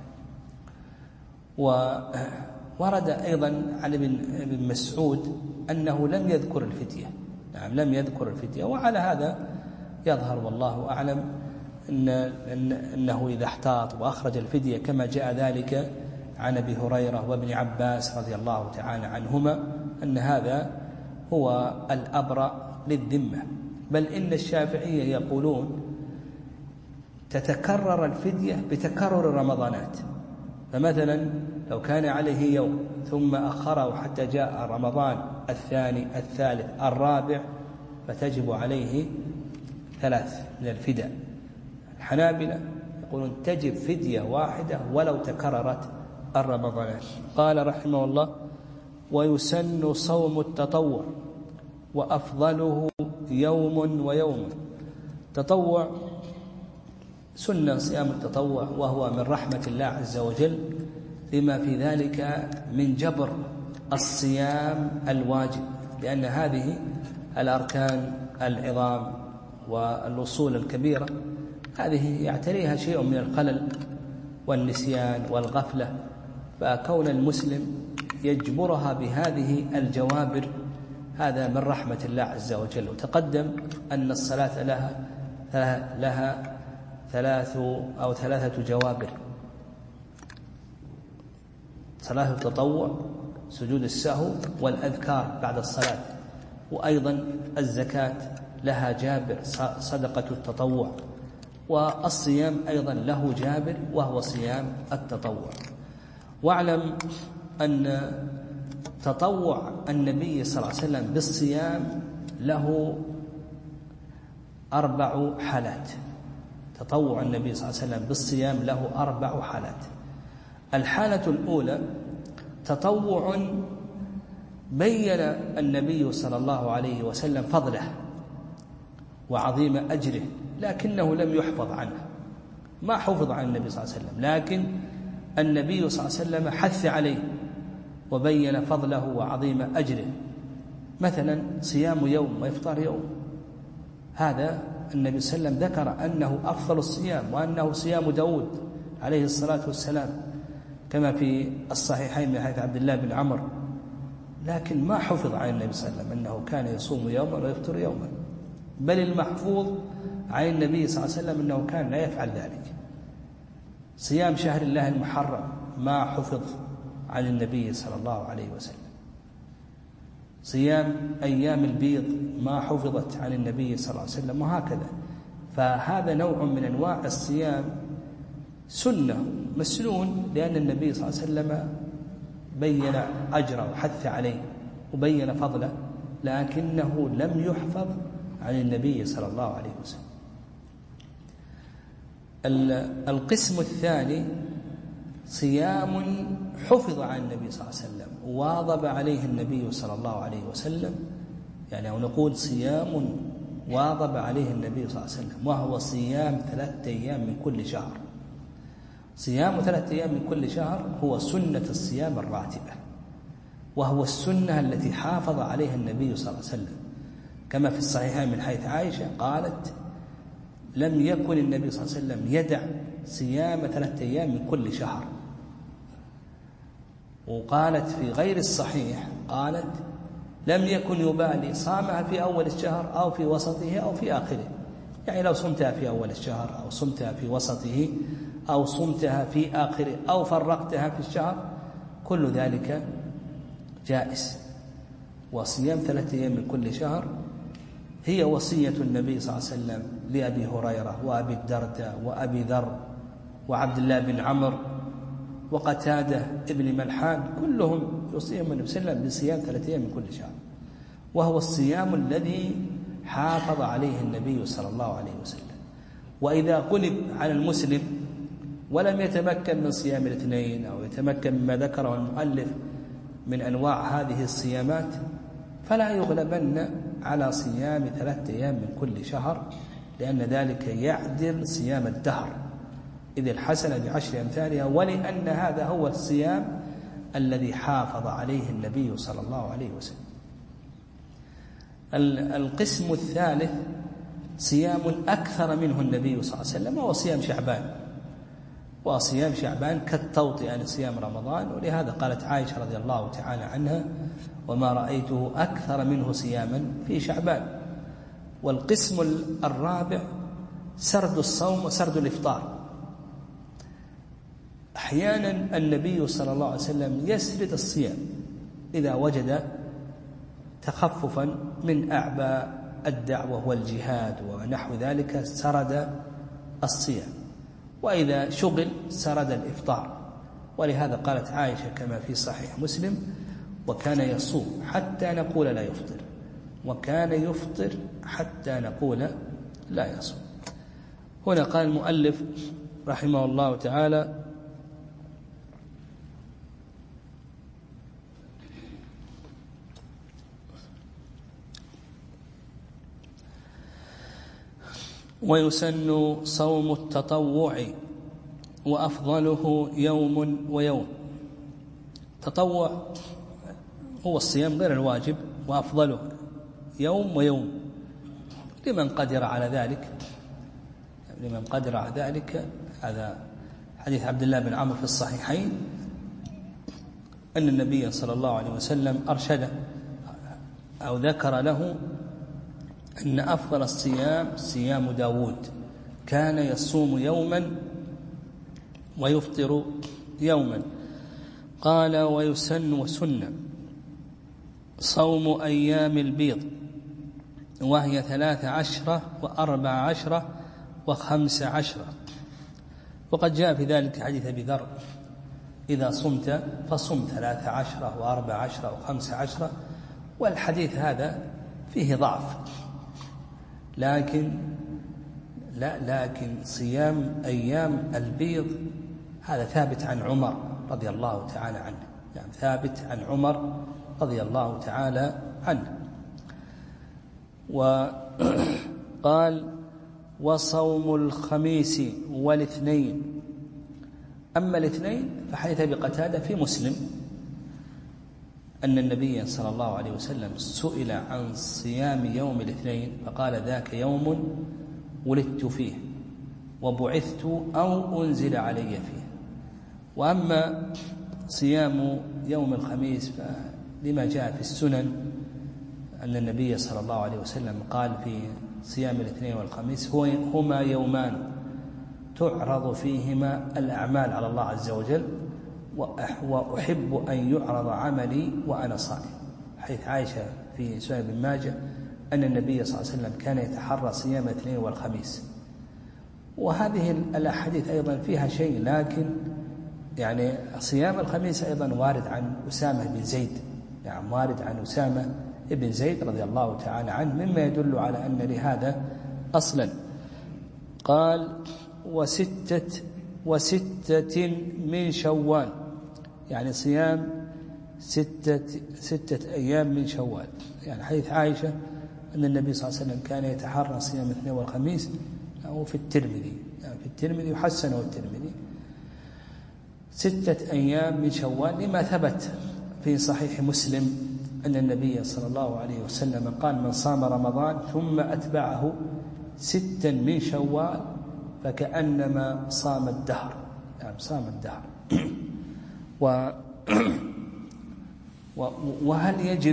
وورد أيضا عن ابن مسعود أنه لم يذكر الفدية، نعم لم يذكر الفدية. وعلى هذا يظهر والله أعلم إن أنه إذا احتاط وأخرج الفدية كما جاء ذلك عن أبي هريرة وابن عباس رضي الله تعالى عنهما أن هذا هو الأبرأ للذمة. بل إن الشافعية يقولون تتكرر الفدية بتكرر الرمضانات، فمثلا لو كان عليه يوم ثم أخره حتى جاء رمضان الثاني الثالث الرابع فتجب عليه ثلاث من الفداء. الحنابلة يقولون تجب فدية واحدة ولو تكررت الرمضانات. قال رحمه الله ويسن صوم التطوع وأفضله يوم ويوم. تطوع سنة صيام التطوع، وهو من رحمة الله عز وجل لما في ذلك من جبر الصيام الواجب، لأن هذه الأركان العظام والأصول الكبيرة هذه يعتريها شيء من الخلل والنسيان والغفلة، فكون المسلم يجبرها بهذه الجوابر هذا من رحمة الله عز وجل. وتقدم أن الصلاة لها لها ثلاث أو ثلاثة جوابر: صلاة التطوع، سجود السهو، والأذكار بعد الصلاة، وأيضا الزكاة لها جابر صدقة التطوع، والصيام أيضا له جابر وهو صيام التطوع. واعلم أن تطوع النبي صلى الله عليه وسلم بالصيام له أربع حالات. تطوع النبي صلى الله عليه وسلم بالصيام له أربع حالات. الحالة الأولى تطوع بين النبي صلى الله عليه وسلم فضله وعظيم أجره، لكنه لم يحفظ عنه، ما حفظ عن النبي صلى الله عليه وسلم، لكن النبي صلى الله عليه وسلم حث عليه وبين فضله وعظيم أجره. مثلا صيام يوم وإفطار يوم، هذا النبي صلى الله عليه وسلم ذكر أنه أفضل الصيام وأنه صيام داود عليه الصلاة والسلام كما في الصحيحين من حديث عبد الله بن عمرو، لكن ما حفظ عن النبي صلى الله عليه وسلم أنه كان يصوم يوما ويفطر يوما، بل المحفوظ عن النبي صلى الله عليه وسلم أنه كان لا يفعل ذلك. صيام شهر الله المحرم ما حفظ عن النبي صلى الله عليه وسلم. صيام أيام البيض ما حفظت عن النبي صلى الله عليه وسلم، وهكذا. فهذا نوع من أنواع الصيام سنة مسنون، لأن النبي صلى الله عليه وسلم بين أجره وحث عليه وبين فضله، لكنه لم يحفظ عن النبي صلى الله عليه وسلم. القسم الثاني صيام حفظ عن النبي صلى الله عليه وسلم واظب عليه النبي صلى الله عليه وسلم، يعني أو نقول صيام واظب عليه النبي صلى الله عليه وسلم، وهو صيام ثلاثة أيام من كل شهر. صيام ثلاثة أيام من كل شهر هو سنة الصيام الراتبة، وهو السنة التي حافظ عليها النبي صلى الله عليه وسلم، كما في الصحيحين من حيث عائشة قالت: لم يكن النبي صلى الله عليه وسلم يدع صيام ثلاثة أيام من كل شهر. وقالت في غير الصحيح قالت: لم يكن يبالي صامها في أول الشهر أو في وسطه أو في آخره، يعني لو صمتها في أول الشهر أو صمتها في وسطه أو صمتها في آخره أو فرقتها في الشهر، كل ذلك جائز. وصيام ثلاثة أيام من كل شهر هي وصية النبي صلى الله عليه وسلم لأبي هريرة وأبي الدرداء وأبي ذر وعبد الله بن عمرو وقتادة ابن ملحان، كلهم يوصيهم النبي صلى الله عليه وسلم بصيام ثلاثة أيام من كل شهر، وهو الصيام الذي حافظ عليه النبي صلى الله عليه وسلم. وإذا غلب على المسلم ولم يتمكن من صيام الاثنين أو يتمكن مما ذكره المؤلف من أنواع هذه الصيامات، فلا يغلبن على صيام ثلاثة أيام من كل شهر، لأن ذلك يعدل صيام الدهر، إذ الحسنة بعشر أمثالها، ولأن هذا هو الصيام الذي حافظ عليه النبي صلى الله عليه وسلم. القسم الثالث صيام أكثر منه النبي صلى الله عليه وسلم، وهو صيام شعبان. وصيام شعبان كالتوطئة عن صيام رمضان، ولهذا قالت عائشة رضي الله تعالى عنها: وما رأيته أكثر منه صياما في شعبان. والقسم الرابع سرد الصوم وسرد الإفطار. أحيانا النبي صلى الله عليه وسلم يسرد الصيام إذا وجد تخففا من أعباء الدعوة والجهاد ونحو ذلك سرد الصيام، وإذا شغل سرد الإفطار. ولهذا قالت عائشة كما في صحيح مسلم: وكان يصوم حتى نقول لا يفطر، وكان يفطر حتى نقول لا يصوم. هنا قال المؤلف رحمه الله تعالى: ويسن صوم التطوع وأفضله يوم ويوم. تطوع هو الصيام غير الواجب، وأفضله يوم ويوم لمن قدر على ذلك، لمن قدر على ذلك. هذا حديث عبد الله بن عمرو في الصحيحين أن النبي صلى الله عليه وسلم أرشده أو ذكر له أن أفضل الصيام صيام داود، كان يصوم يوما ويفطر يوما. قال ويسن وسن صوم أيام البيض، وهي ثلاث عشرة وأربع عشرة وخمس عشرة. وقد جاء في ذلك حديث أبي ذر: إذا صمت فصم ثلاث عشرة وأربع عشرة وخمس عشرة. والحديث هذا فيه ضعف، لكن لا لكن صيام أيام البيض هذا ثابت عن عمر رضي الله تعالى عنه، يعني ثابت عن عمر رضي الله تعالى عنه. وقال وصوم الخميس والاثنين. أما الاثنين فحديث أبي قتادة في مسلم أن النبي صلى الله عليه وسلم سئل عن صيام يوم الاثنين فقال: ذاك يوم ولدت فيه وبعثت أو أنزل علي فيه. وأما صيام يوم الخميس فلما جاء في السنن أن النبي صلى الله عليه وسلم قال في صيام الاثنين والخميس: هما يومان تعرض فيهما الأعمال على الله عز وجل، وأحب أن يعرض عملي وأنا صائم. حيث عائشة في سنن ابن ماجه أن النبي صلى الله عليه وسلم كان يتحرى صيام الاثنين والخميس. وهذه الأحاديث أيضا فيها شيء، لكن يعني صيام الخميس أيضا وارد عن أسامة بن زيد، يعني وارد عن أسامة بن زيد رضي الله تعالى عنه، مما يدل على أن لهذا أصلا. قال وستة وستة من شوال، يعني صيام ستة, ستة أيام من شوال. يعني حديث عائشة أن النبي صلى الله عليه وسلم كان يتحرى صيام الاثنين والخميس، أو في الترمذي، يعني في الترمذي وحسنه الترمذي ستة أيام من شوال، لما ثبت في صحيح مسلم أن النبي صلى الله عليه وسلم قال: من صام رمضان ثم أتبعه ستا من شوال فكأنما صام الدهر، يعني صام الدهر. و وهل يجب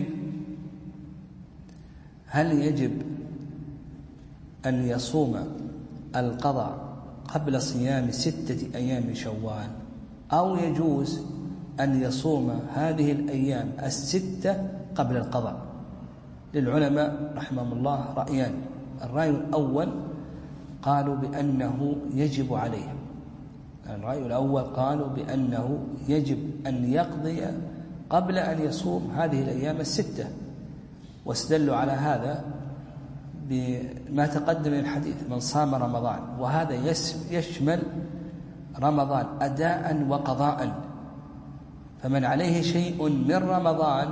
هل يجب أن يصوم القضاء قبل صيام ستة أيام من شوال، أو يجوز أن يصوم هذه الأيام الستة قبل القضاء؟ للعلماء رحمهم الله رأيان. الرأي الأول قالوا بأنه يجب عليه، الرأي الأول قالوا بأنه يجب أن يقضي قبل أن يصوم هذه الأيام الستة، واستدلوا على هذا بما تقدم من الحديث: من صام رمضان، وهذا يشمل رمضان أداء وقضاء. فمن عليه شيء من رمضان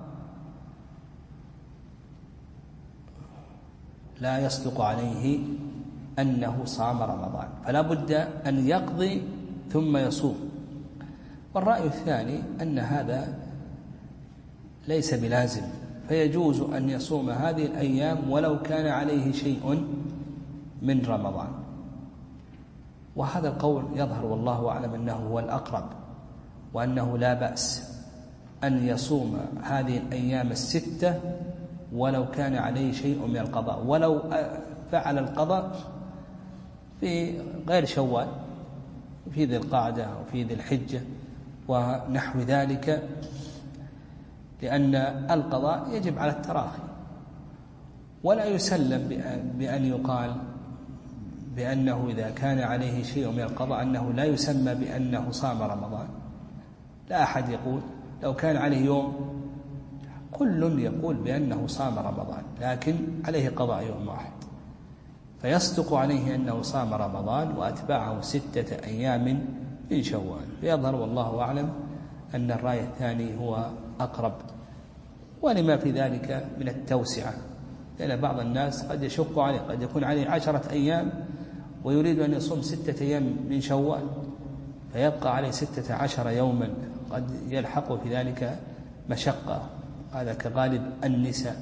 لا يصدق عليه أنه صام رمضان، فلا بد أن يقضي ثم يصوم. والرأي الثاني أن هذا ليس بلازم، فيجوز أن يصوم هذه الأيام ولو كان عليه شيء من رمضان. وهذا القول يظهر والله أعلم أنه هو الأقرب، وأنه لا بأس أن يصوم هذه الأيام الستة ولو كان عليه شيء من القضاء، ولو فعل القضاء في غير شوال، في ذي القعدة أو في ذي الحجة ونحو ذلك، لأن القضاء يجب على التراخي. ولا يسلم بأن يقال بأنه إذا كان عليه شيء من القضاء أنه لا يسمى بأنه صام رمضان. لا أحد يقول لو كان عليه يوم، كل يقول بأنه صام رمضان، لكن عليه قضاء يوم واحد، فيصدق عليه أنه صام رمضان وأتبعه ستة أيام من شوال. فيظهر والله أعلم أن الرأي الثاني هو أقرب، ولما في ذلك من التوسعة لأن بعض الناس قد يشق عليه، قد يكون عليه عشرة أيام ويريد أن يصوم ستة أيام من شوال، فيبقى عليه ستة عشر يوما، قد يلحق في ذلك مشقة. هذا كغالب النساء،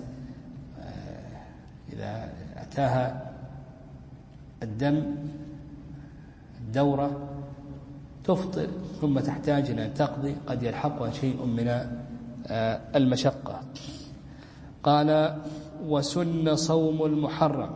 إذا أتاها الدم الدورة تفطر ثم تحتاج إلى أن تقضي، قد يلحقها شيء من المشقة. قال: وسن صوم المحرم،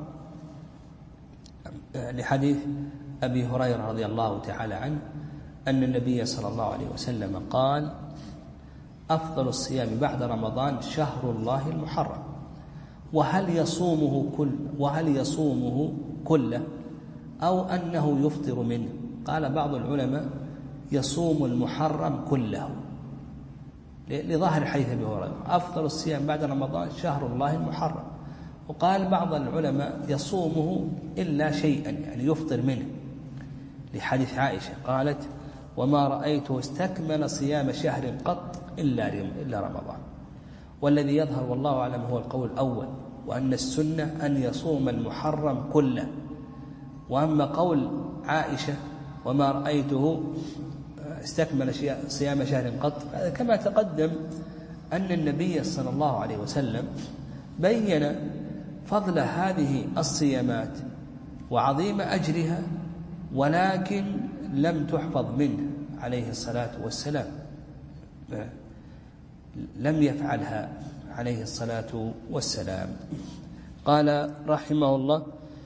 لحديث أبي هريرة رضي الله تعالى عنه أن النبي صلى الله عليه وسلم قال: أفضل الصيام بعد رمضان شهر الله المحرم، وهل يصومه كل وهل يصومه كله أو أنه يفطر منه؟ قال بعض العلماء: يصوم المحرم كله، لظاهر حديث أبي هريرة أفضل الصيام بعد رمضان شهر الله المحرم. وقال بعض العلماء: يصومه إلا شيئا، يعني يفطر منه، لحديث عائشة قالت: وما رأيته استكمل صيام شهر قط إلا إلا رمضان. والذي يظهر والله أعلم هو القول الأول، وأن السنة أن يصوم المحرم كله. وأما قول عائشة: وما رأيته استكمل صيام شهر قط، كما تقدم أن النبي صلى الله عليه وسلم بين فضل هذه الصيامات وعظيم أجرها، ولكن لم تحفظ منه عليه الصلاة والسلام، لم يفعلها عليه الصلاة والسلام. قال رحمه الله: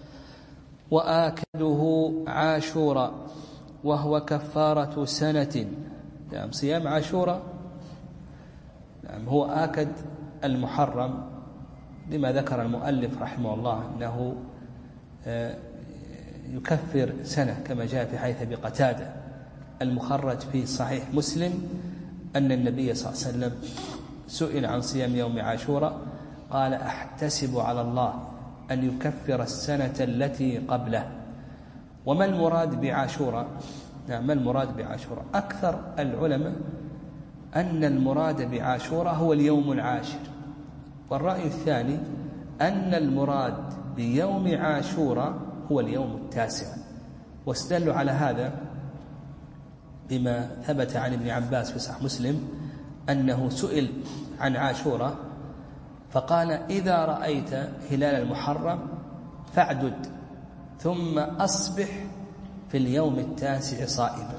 وآكده عاشوراء وهو كفارة سنة. يعني صيام عاشوراء يعني هو آكد المحرم، لما ذكر المؤلف رحمه الله أنه يكفر سنة، كما جاء في حديث أبي قتادة المخرج في صحيح مسلم أن النبي صلى الله عليه وسلم سئل عن صيام يوم عاشوراء قال: أحتسب على الله أن يكفر السنة التي قبله. وما المراد بعاشوراء؟ نعم، ما المراد بعاشوراء؟ أكثر العلماء أن المراد بعاشوراء هو اليوم العاشر، والرأي الثاني أن المراد بيوم عاشوراء هو اليوم التاسع. واستدلوا على هذا بما ثبت عن ابن عباس في صحيح مسلم أنه سئل عن عاشوراء فقال: إذا رأيت هلال المحرم فاعدد ثم أصبح في اليوم التاسع صائما.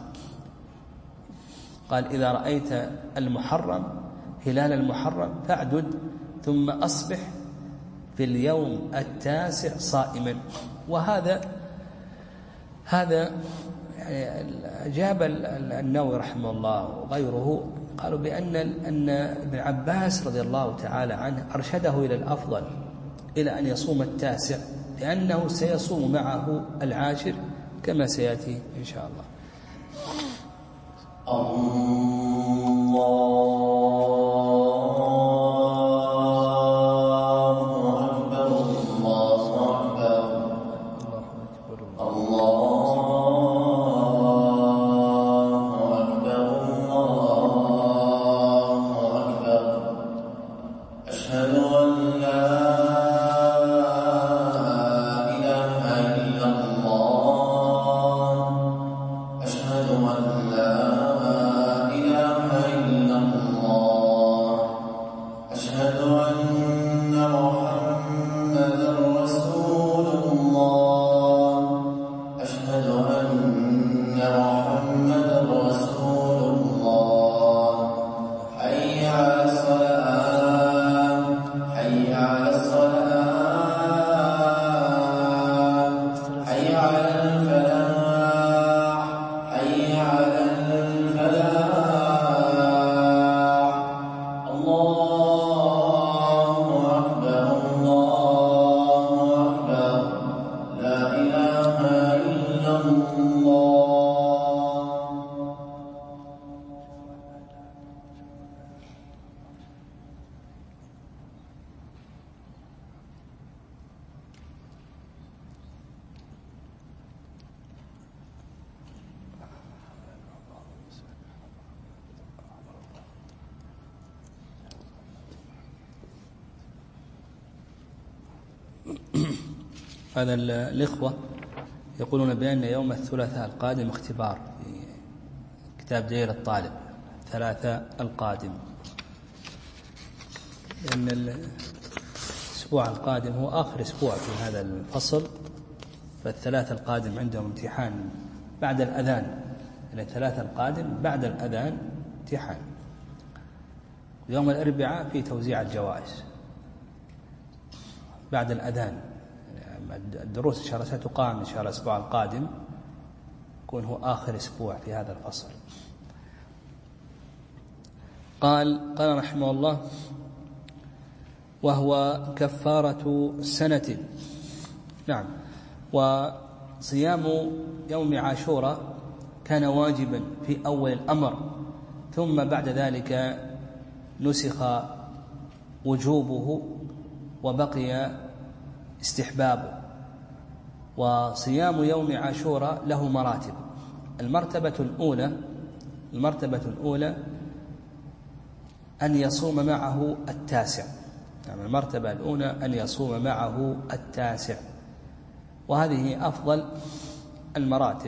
قال: إذا رأيت المحرم هلال المحرم فاعدد ثم أصبح في اليوم التاسع صائما. وهذا هذا يعني أجاب النووي رحمه الله وغيره، قالوا بأن أن ابن عباس رضي الله تعالى عنه أرشده إلى الأفضل، إلى أن يصوم التاسع، لأنه سيصوم معه العاشر كما سيأتي إن شاء الله. الله أشهد أن لا إله إلا الله هذا الإخوة يقولون بأن يوم الثلاثاء القادم اختبار في كتاب دير الطالب، الثلاثاء القادم، لأن الأسبوع القادم هو آخر أسبوع في هذا الفصل، فالثلاثاء القادم عندهم امتحان بعد الأذان، يعني الثلاثاء القادم بعد الأذان امتحان. يوم الأربعاء في توزيع الجوائز بعد الأذان. الدروس إن شاء الله ستقام إن شاء الله الأسبوع القادم، يكون هو آخر أسبوع في هذا الفصل. قال قال رحمه الله: وهو كفارة سنة. نعم. وصيام يوم عاشوراء كان واجبا في أول الأمر، ثم بعد ذلك نسخ وجوبه وبقي استحبابه. وصيام يوم عاشوراء له مراتب. المرتبة الأولى المرتبة الأولى أن يصوم معه التاسع. يعني المرتبة الأولى أن يصوم معه التاسع، وهذه أفضل المراتب،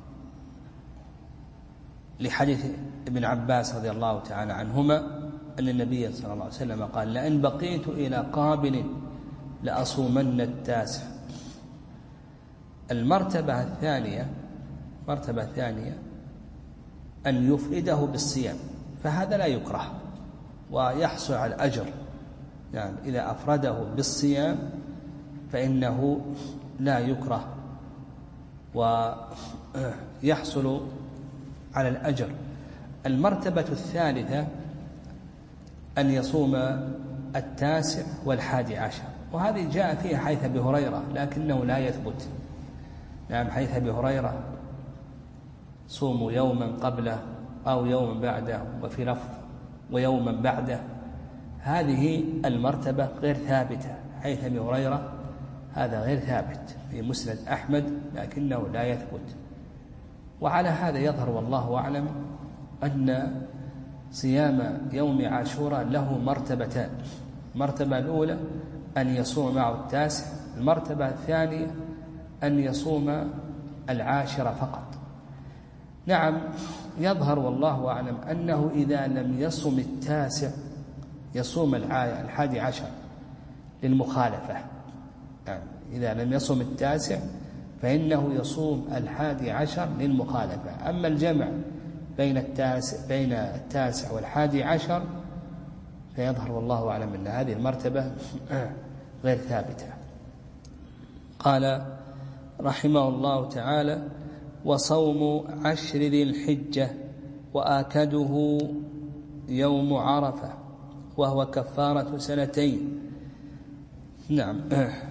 لحديث ابن عباس رضي الله تعالى عنهما أن النبي صلى الله عليه وسلم قال: لئن بقيت إلى قابل لأصومن التاسع. المرتبة الثانية مرتبة ثانية أن يفرده بالصيام، فهذا لا يكره ويحصل على الأجر. يعني إذا أفرده بالصيام فإنه لا يكره ويحصل على الأجر. المرتبة الثالثة أن يصوم التاسع والحادي عشر، وهذه جاء فيها حيث أبي هريرة لكنه لا يثبت. نعم، حيث أبي هريرة: صوموا يوما قبله أو يوما بعده، وفي لفظ ويوما بعده. هذه المرتبة غير ثابتة، حيث أبي هريرة هذا غير ثابت في مسند أحمد لكنه لا يثبت. وعلى هذا يظهر والله أعلم أن صيام يوم عاشوراء له مرتبتان: المرتبة الأولى أن يصوم معه التاسع، المرتبة الثانية أن يصوم العاشر فقط. نعم، يظهر والله أعلم أنه إذا لم يصم التاسع يصوم الحادي عشر للمخالفة. يعني إذا لم يصم التاسع فإنه يصوم الحادي عشر للمخالفة. أما الجمع بين التاسع بين التاسع والحادي عشر فيظهر والله أعلم أن هذه المرتبة غير ثابتة. قال رحمه الله تعالى: وصوم عشر ذي الحجة وآكده يوم عرفة، وهو كفارة سنتين. نعم،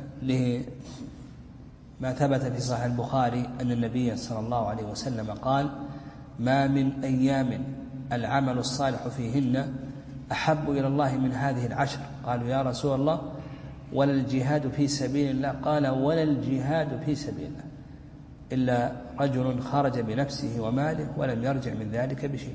لما ثبت في صحيح البخاري أن النبي صلى الله عليه وسلم قال: ما من أيام العمل الصالح فيهن أحب إلى الله من هذه العشر. قالوا: يا رسول الله، ولا الجهاد في سبيل الله؟ قال: ولا الجهاد في سبيل الله إلا رجل خرج بنفسه وماله ولم يرجع من ذلك بشيء.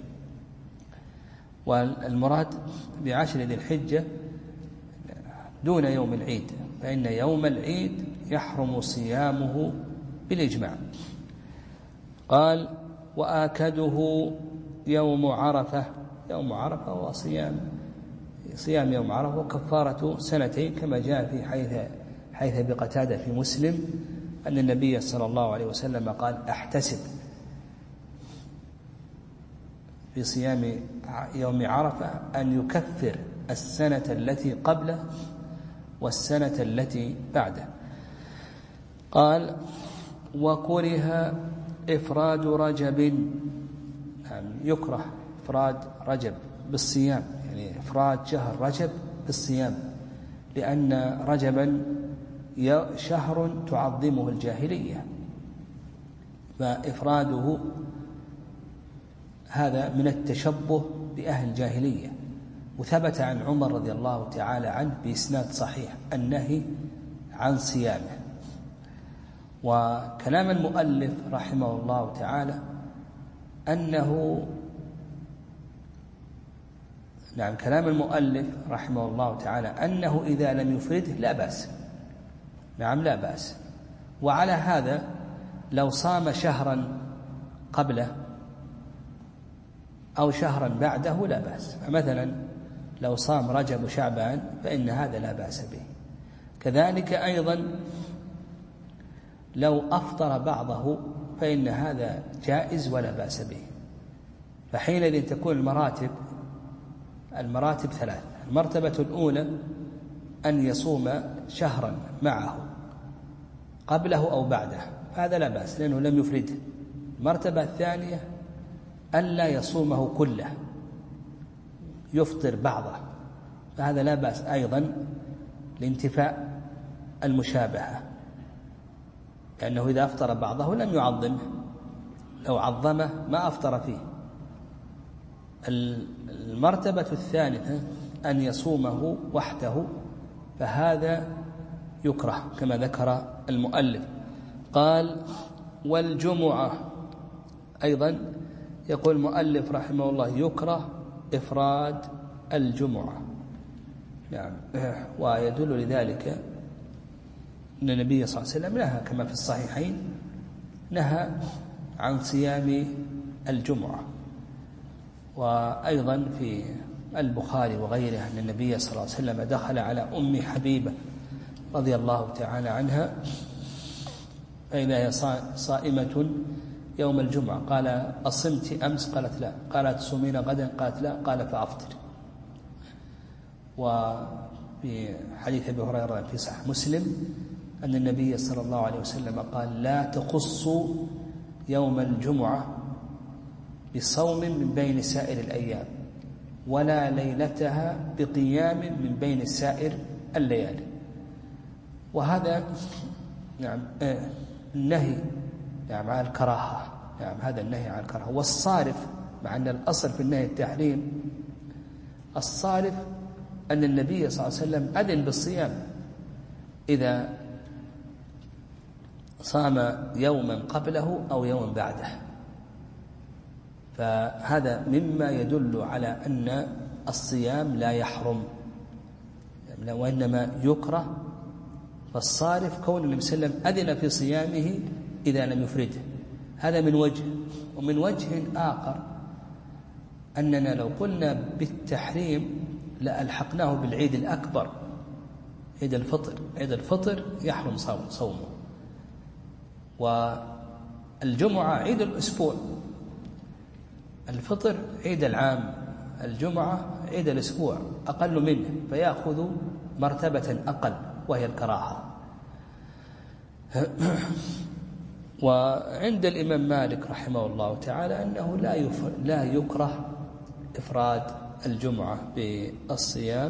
والمراد بعشر ذي الحجة دون يوم العيد، فإن يوم العيد يحرم صيامه بالإجماع. قال: وآكده يوم عرفة. يوم عرفة هو صيام صيام يوم عرفة وكفارة سنتين، كما جاء في حيث حيث بقتادة في مسلم أن النبي صلى الله عليه وسلم قال: أحتسب في صيام يوم عرفة أن يكفر السنة التي قبله والسنة التي بعده. قال: وكره إفراد رجب. يعني يكره إفراد رجب بالصيام، يعني إفراد شهر رجب بالصيام، لأن رجبا شهر تعظمه الجاهلية، فإفراده هذا من التشبه بأهل الجاهلية. وثبت عن عمر رضي الله تعالى عنه بإسناد صحيح النهي عن صيامه. وكلام المؤلف رحمه الله تعالى أنه نعم كلام المؤلف رحمه الله تعالى أنه إذا لم يفرده لا بأس. نعم لا بأس، وعلى هذا لو صام شهرا قبله أو شهرا بعده لا بأس. فمثلا لو صام رجب وشعبان فإن هذا لا بأس به. كذلك أيضا لو أفطر بعضه فإن هذا جائز ولا بأس به. فحينئذ تكون المراتب المراتب ثلاث. المرتبة الأولى أن يصوم شهرا معه قبله أو بعده، هذا لا بأس لأنه لم يفرده. المرتبة الثانية أن لا يصومه كله، يفطر بعضه، فهذا لا بأس أيضا لانتفاء المشابهة، لأنه إذا أفطر بعضه لم يعظمه، لو عظمه ما أفطر فيه. المرتبة الثالثة أن يصومه وحده، فهذا يكره كما ذكر المؤلف. قال والجمعة أيضا يقول المؤلف رحمه الله يكره إفراد الجمعة. نعم. ويدل لذلك أن النبي صلى الله عليه وسلم نهى كما في الصحيحين، نهى عن صيام الجمعة. وأيضا في البخاري وغيره أن النبي صلى الله عليه وسلم دخل على أم حبيبة رضي الله تعالى عنها فإذا هي صائمة يوم الجمعة، قال أصمت أمس؟ قالت لا. قالت تصومين غدا؟ قالت لا. قال فأفطر. وفي حديث أبي هريرة في صحيح مسلم أن النبي صلى الله عليه وسلم قال لا تخصوا يوم الجمعة بصوم من بين سائر الأيام، ولا ليلتها بقيام من بين سائر الليالي. وهذا نعم النهي نعم عن الكراهة، نعم هذا النهي عن الكراهة. والصارف، مع أن الأصل في النهي التحريم، الصارف أن النبي صلى الله عليه وسلم أذن بالصيام إذا صام يوما قبله أو يوما بعده، فهذا مما يدل على أن الصيام لا يحرم وإنما يكره. فالصارف كون النبي صلى الله عليه وسلم أذن في صيامه إذا لم يفرده، هذا من وجه. ومن وجه آخر أننا لو قلنا بالتحريم لألحقناه بالعيد الأكبر، عيد الفطر. عيد الفطر يحرم صومه، والجمعة عيد الأسبوع. الفطر عيد العام، الجمعة عيد الأسبوع أقل منه، فيأخذ مرتبة أقل وهي الكراهة. وعند الإمام مالك رحمه الله تعالى أنه لا لا يكره إفراد الجمعة بالصيام،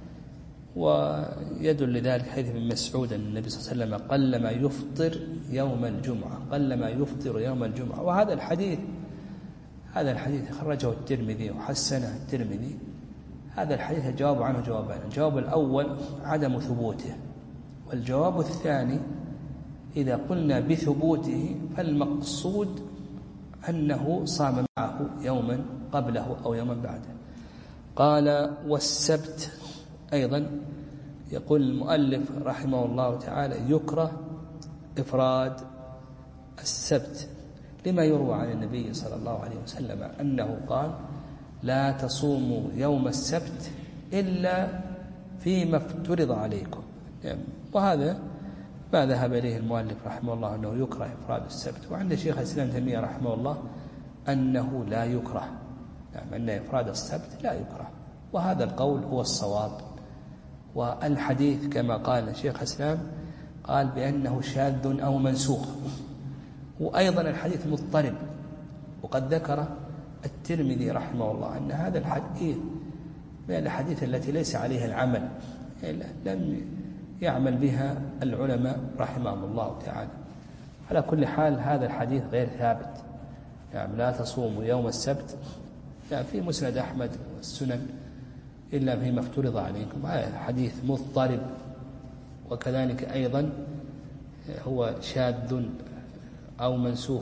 ويدل لذلك حديث ابن مسعود أن النبي صلى الله عليه وسلم قلما يفطر يوم الجمعة، قلما يفطر يوم الجمعة. وهذا الحديث هذا الحديث خرجه الترمذي وحسنه الترمذي. هذا الحديث الجواب عنه جوابان: الجواب الأول عدم ثبوته، والجواب الثاني إذا قلنا بثبوته فالمقصود أنه صام معه يوما قبله أو يوما بعده. قال والسبت أيضا يقول المؤلف رحمه الله تعالى يكره إفراد السبت، لما يروى عن النبي صلى الله عليه وسلم أنه قال لا تصوموا يوم السبت إلا فيما افترض عليكم. وهذا ما ذهب إليه المؤلف رحمه الله أنه يكره إفراد السبت. وعند شيخ الإسلام تيمية رحمه الله أنه لا يكره، يعني أن إفراد السبت لا يكره، وهذا القول هو الصواب. والحديث كما قال شيخ الإسلام قال بأنه شاذ أو منسوخ، وأيضا الحديث مضطرب. وقد ذكر الترمذي رحمه الله أن هذا الحديث من الحديث التي ليس عليها العمل، يعني لم يعمل بها العلماء رحمهم الله تعالى. على كل حال هذا الحديث غير ثابت، يعني لا تصوموا يوم السبت يعني في مسند أحمد والسنن إلا فيما افترض عليكم، هذا حديث مضطرب. وكذلك أيضا هو شاذ أو منسوخ.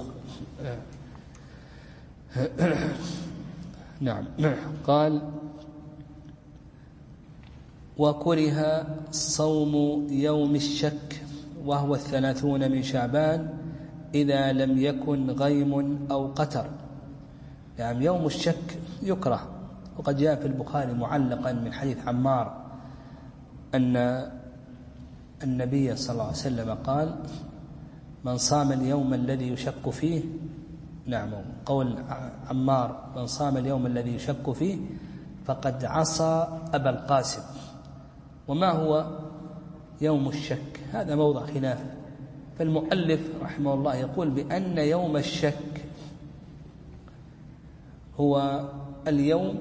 نعم. قال وكره صوم يوم الشك وهو الثلاثون من شعبان إذا لم يكن غيم أو قتر. يعني يوم الشك يكره، وقد جاء في البخاري معلقا من حديث عمار أن النبي صلى الله عليه وسلم قال: من صام اليوم الذي يشك فيه، نعم قول عمار: من صام اليوم الذي يشك فيه فقد عصى أبا القاسم. وما هو يوم الشك؟ هذا موضع خلاف، فالمؤلف رحمه الله يقول بأن يوم الشك هو اليوم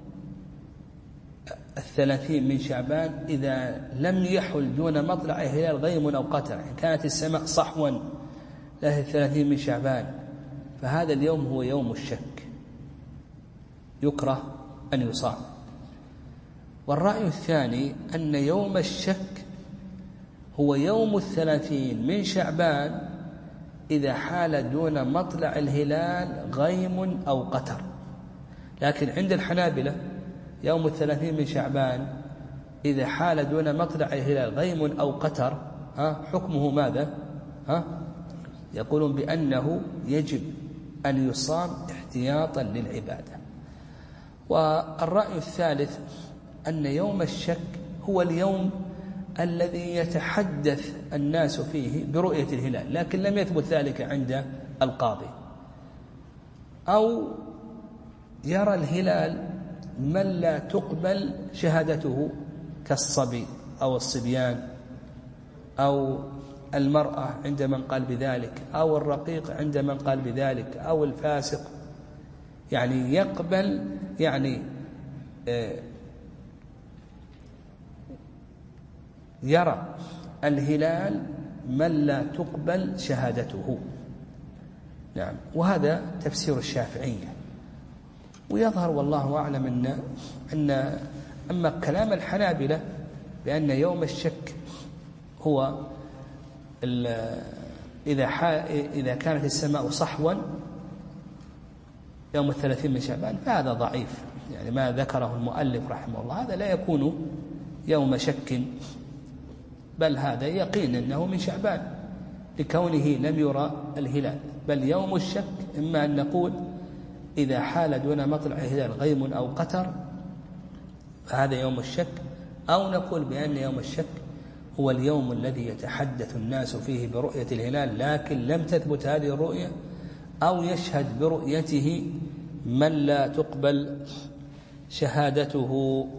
الثلاثين من شعبان إذا لم يحل دون مطلع هلال غيم أو قتر، يعني كانت السماء صحوا له الثلاثين من شعبان، فهذا اليوم هو يوم الشك، يكره أن يصام. والرأي الثاني أن يوم الشك هو يوم الثلاثين من شعبان إذا حال دون مطلع الهلال غيم أو قتر. لكن عند الحنابلة يوم الثلاثين من شعبان إذا حال دون مطلع الهلال غيم أو قتر، ها حكمه ماذا؟ ها يقولون بأنه يجب أن يصام احتياطا للعبادة. والرأي الثالث أن يوم الشك هو اليوم الذي يتحدث الناس فيه برؤية الهلال، لكن لم يثبت ذلك عند القاضي، أو يرى الهلال من لا تقبل شهادته كالصبي أو الصبيان أو المرأة عند من قال بذلك، أو الرقيق عند من قال بذلك، أو الفاسق، يعني يقبل يعني يرى الهلال من لا تقبل شهادته. نعم، وهذا تفسير الشافعية. ويظهر والله أعلم أن أن أما كلام الحنابلة بأن يوم الشك هو إذا إذا كانت السماء صحوا يوم الثلاثين من شعبان، فهذا ضعيف، يعني ما ذكره المؤلف رحمه الله هذا لا يكون يوم شك، بل هذا يقين أنه من شعبان لكونه لم يرى الهلال. بل يوم الشك إما أن نقول إذا حال دون مطلع الهلال غيم أو قتر فهذا يوم الشك، أو نقول بأن يوم الشك هو اليوم الذي يتحدث الناس فيه برؤية الهلال لكن لم تثبت هذه الرؤية، أو يشهد برؤيته من لا تقبل شهادته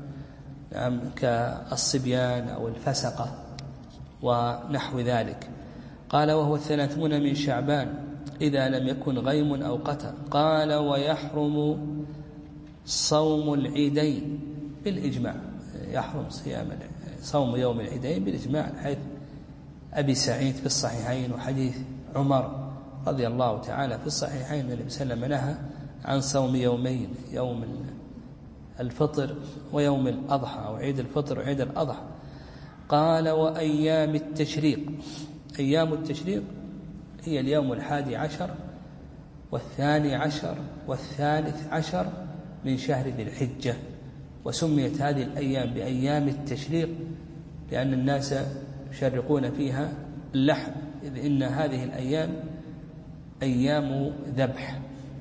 كالصبيان أو الفسقة ونحو ذلك. قال: وهو الثلاثون من شعبان إذا لم يكن غيم أو قتر. قال: ويحرم صوم العيدين بالإجماع، يحرم صيام صوم يوم العيدين بالإجماع، حيث أبي سعيد في الصحيحين وحديث عمر رضي الله تعالى في الصحيحين النبي صلى الله عليه وسلم نهى عن صوم يومين، يوم الفطر ويوم الأضحى، أو عيد الفطر وعيد الأضحى. قال: وأيام التشريق. أيام التشريق هي اليوم الحادي عشر والثاني عشر والثالث عشر من شهر ذي الحجة، وسميت هذه الأيام بأيام التشريق لأن الناس يشرقون فيها اللحم، إذ إن هذه الأيام أيام ذبح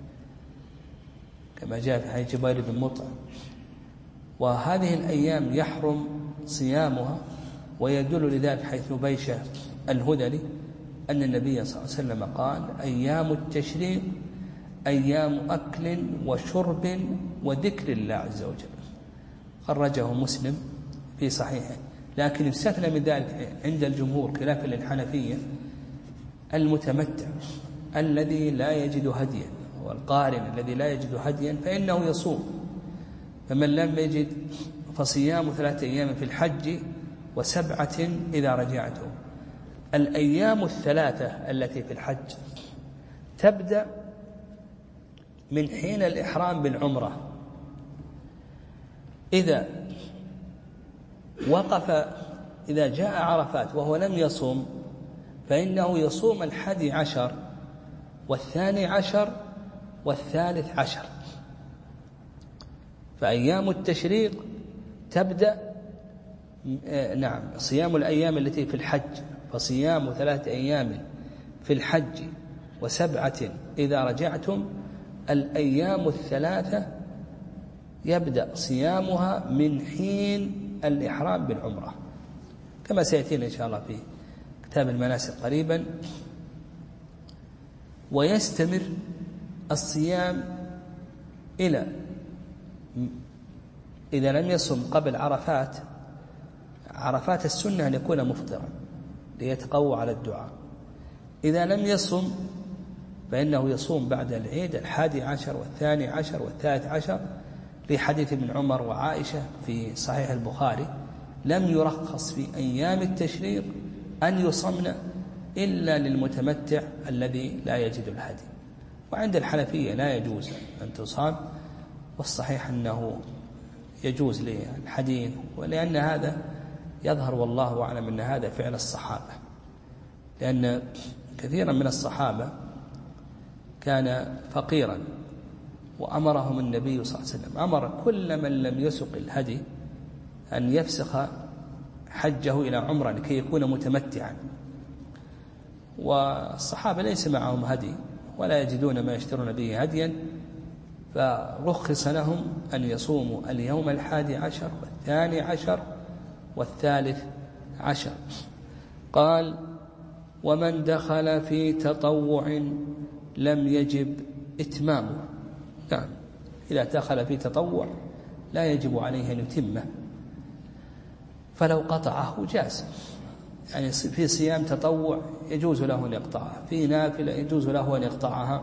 كما جاء في حديث جبير بن مطعم. وهذه الأيام يحرم صيامها، ويدل لذلك حيث نبيشة الهذلي أن النبي صلى الله عليه وسلم قال: أيام التشريق أيام أكل وشرب وذكر الله عز وجل. خرجه مسلم في صحيحه. لكن استثنى من ذلك عند الجمهور خلافا للحنفية المتمتع الذي لا يجد هديا، والقارن الذي لا يجد هديا فإنه يصوم. فمن لم يجد فصيام ثلاثة أيام في الحج وسبعة إذا رجعتم. الأيام الثلاثة التي في الحج تبدأ من حين الإحرام بالعمرة، إذا وقف إذا جاء عرفات وهو لم يصوم فإنه يصوم الحادي عشر والثاني عشر والثالث عشر. فأيام التشريق تبدأ نعم صيام الأيام التي في الحج، فصيام ثلاثة أيام في الحج وسبعة إذا رجعتم. الأيام الثلاثة يبدأ صيامها من حين الإحرام بالعمرة كما سيأتينا إن شاء الله في كتاب المناسك قريبا. ويستمر الصيام إلى إذا لم يصم قبل عرفات. عرفات السنة أن يكون مفطرا ليتقوى على الدعاء. إذا لم يصم فإنه يصوم بعد العيد الحادي عشر والثاني عشر والثالث عشر، لحديث ابن عمر وعائشة في صحيح البخاري: لم يرخص في أيام التشريق أن يصمن إلا للمتمتع الذي لا يجد الهدي. وعند الحنفية لا يجوز أن تصام، والصحيح أنه يجوز للحديث، ولأن هذا يظهر والله أعلم أن هذا فعل الصحابة، لأن كثيرا من الصحابة كان فقيرا وأمرهم النبي صلى الله عليه وسلم، أمر كل من لم يسق الهدي أن يفسخ حجه إلى عمرة لكي يكون متمتعا. والصحابة ليس معهم هدي ولا يجدون ما يشترون به هديا، فرخص لهم أن يصوموا اليوم الحادي عشر والثاني عشر والثالث عشر. قال: ومن دخل في تطوع لم يجب إتمامه. نعم، إذا دخل في تطوع لا يجب عليه أن يتمه، فلو قطعه جاز. يعني في صيام تطوع يجوز له أن يقطعها، في نافلة يجوز له أن يقطعها.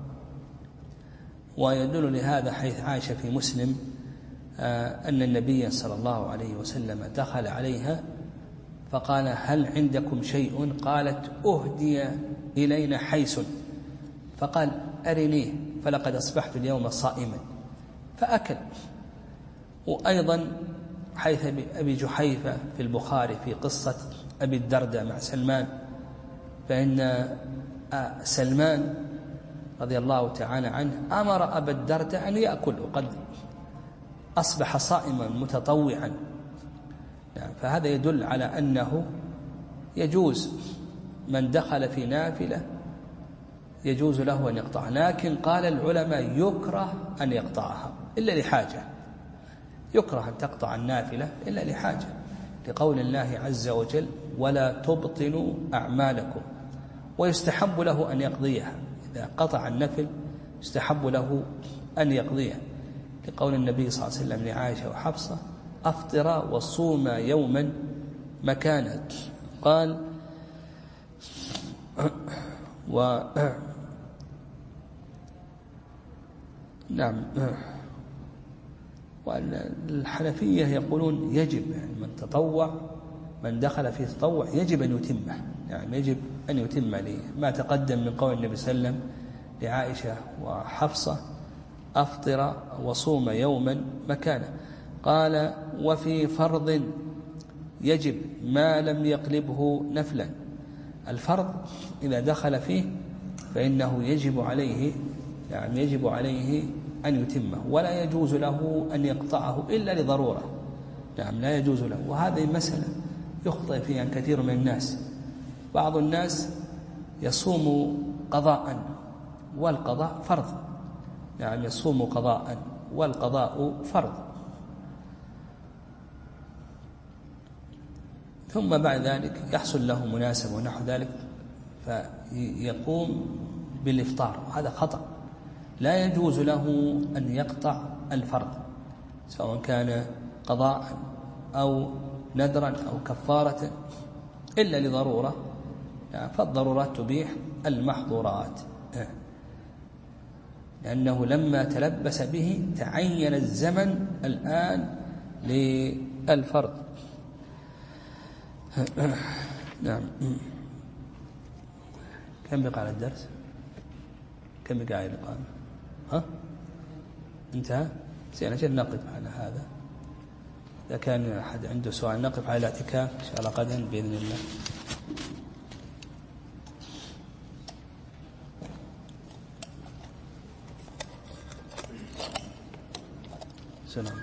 ويدل لهذا حيث عائشة في مسلم أن النبي صلى الله عليه وسلم دخل عليها فقال: هل عندكم شيء؟ قالت: أهدي إلينا حيس. فقال: أرنيه فلقد أصبحت اليوم صائما، فأكل. وأيضا حيث أبي جحيفة في البخاري في قصة أبي الدرداء مع سلمان، فإن سلمان رضي الله تعالى عنه أمر أبا الدرداء أن يأكل، وقد أصبح صائما متطوعا. فهذا يدل على أنه يجوز من دخل في نافلة يجوز له أن يقطعها، لكن قال العلماء يكره أن يقطعها إلا لحاجة. يكره أن تقطع النافلة إلا لحاجة، لقول الله عز وجل: ولا تبطلوا أعمالكم. ويستحب له أن يقضيها، إذا قطع النفل يستحب له أن يقضيها، لقول النبي صلى الله عليه وسلم لعائشة وحفصة: أفطرا وصوما يوما مكانا. قال: و نعم. والحنفية يقولون يجب، يعني من تطوع من دخل في تطوع يجب أن يتمه، يعني يجب أن يتم لي ما تقدم من قول النبي صلى الله عليه وسلم لعائشة وحفصة: أفطر وصوم يوما مكانه. قال: وفي فرض يجب ما لم يقلبه نفلا. الفرض إذا دخل فيه فإنه يجب عليه، يعني يجب عليه أن يتمه، ولا يجوز له أن يقطعه إلا لضرورة. نعم، لا يجوز له. وهذه مسألة يخطئ فيها كثير من الناس. بعض الناس يصوم قضاء والقضاء فرض، يعني يصوم قضاء والقضاء فرض، ثم بعد ذلك يحصل له مناسبة ونحو ذلك فيقوم بالإفطار. هذا خطأ، لا يجوز له أن يقطع الفرض سواء كان قضاء أو نذرا أو كفارة إلا لضرورة، فالضرورات تبيح المحظورات، لأنه لما تلبس به تعين الزمن الآن للفرض. نعم. كم بقى على الدرس؟ كم بقى على الإقامة؟ ها؟ انتهى؟ زين، أجل نقف على هذا. إذا كان أحد عنده سؤال نقف على الاعتكاف إن شاء الله غدا بإذن الله. سلام.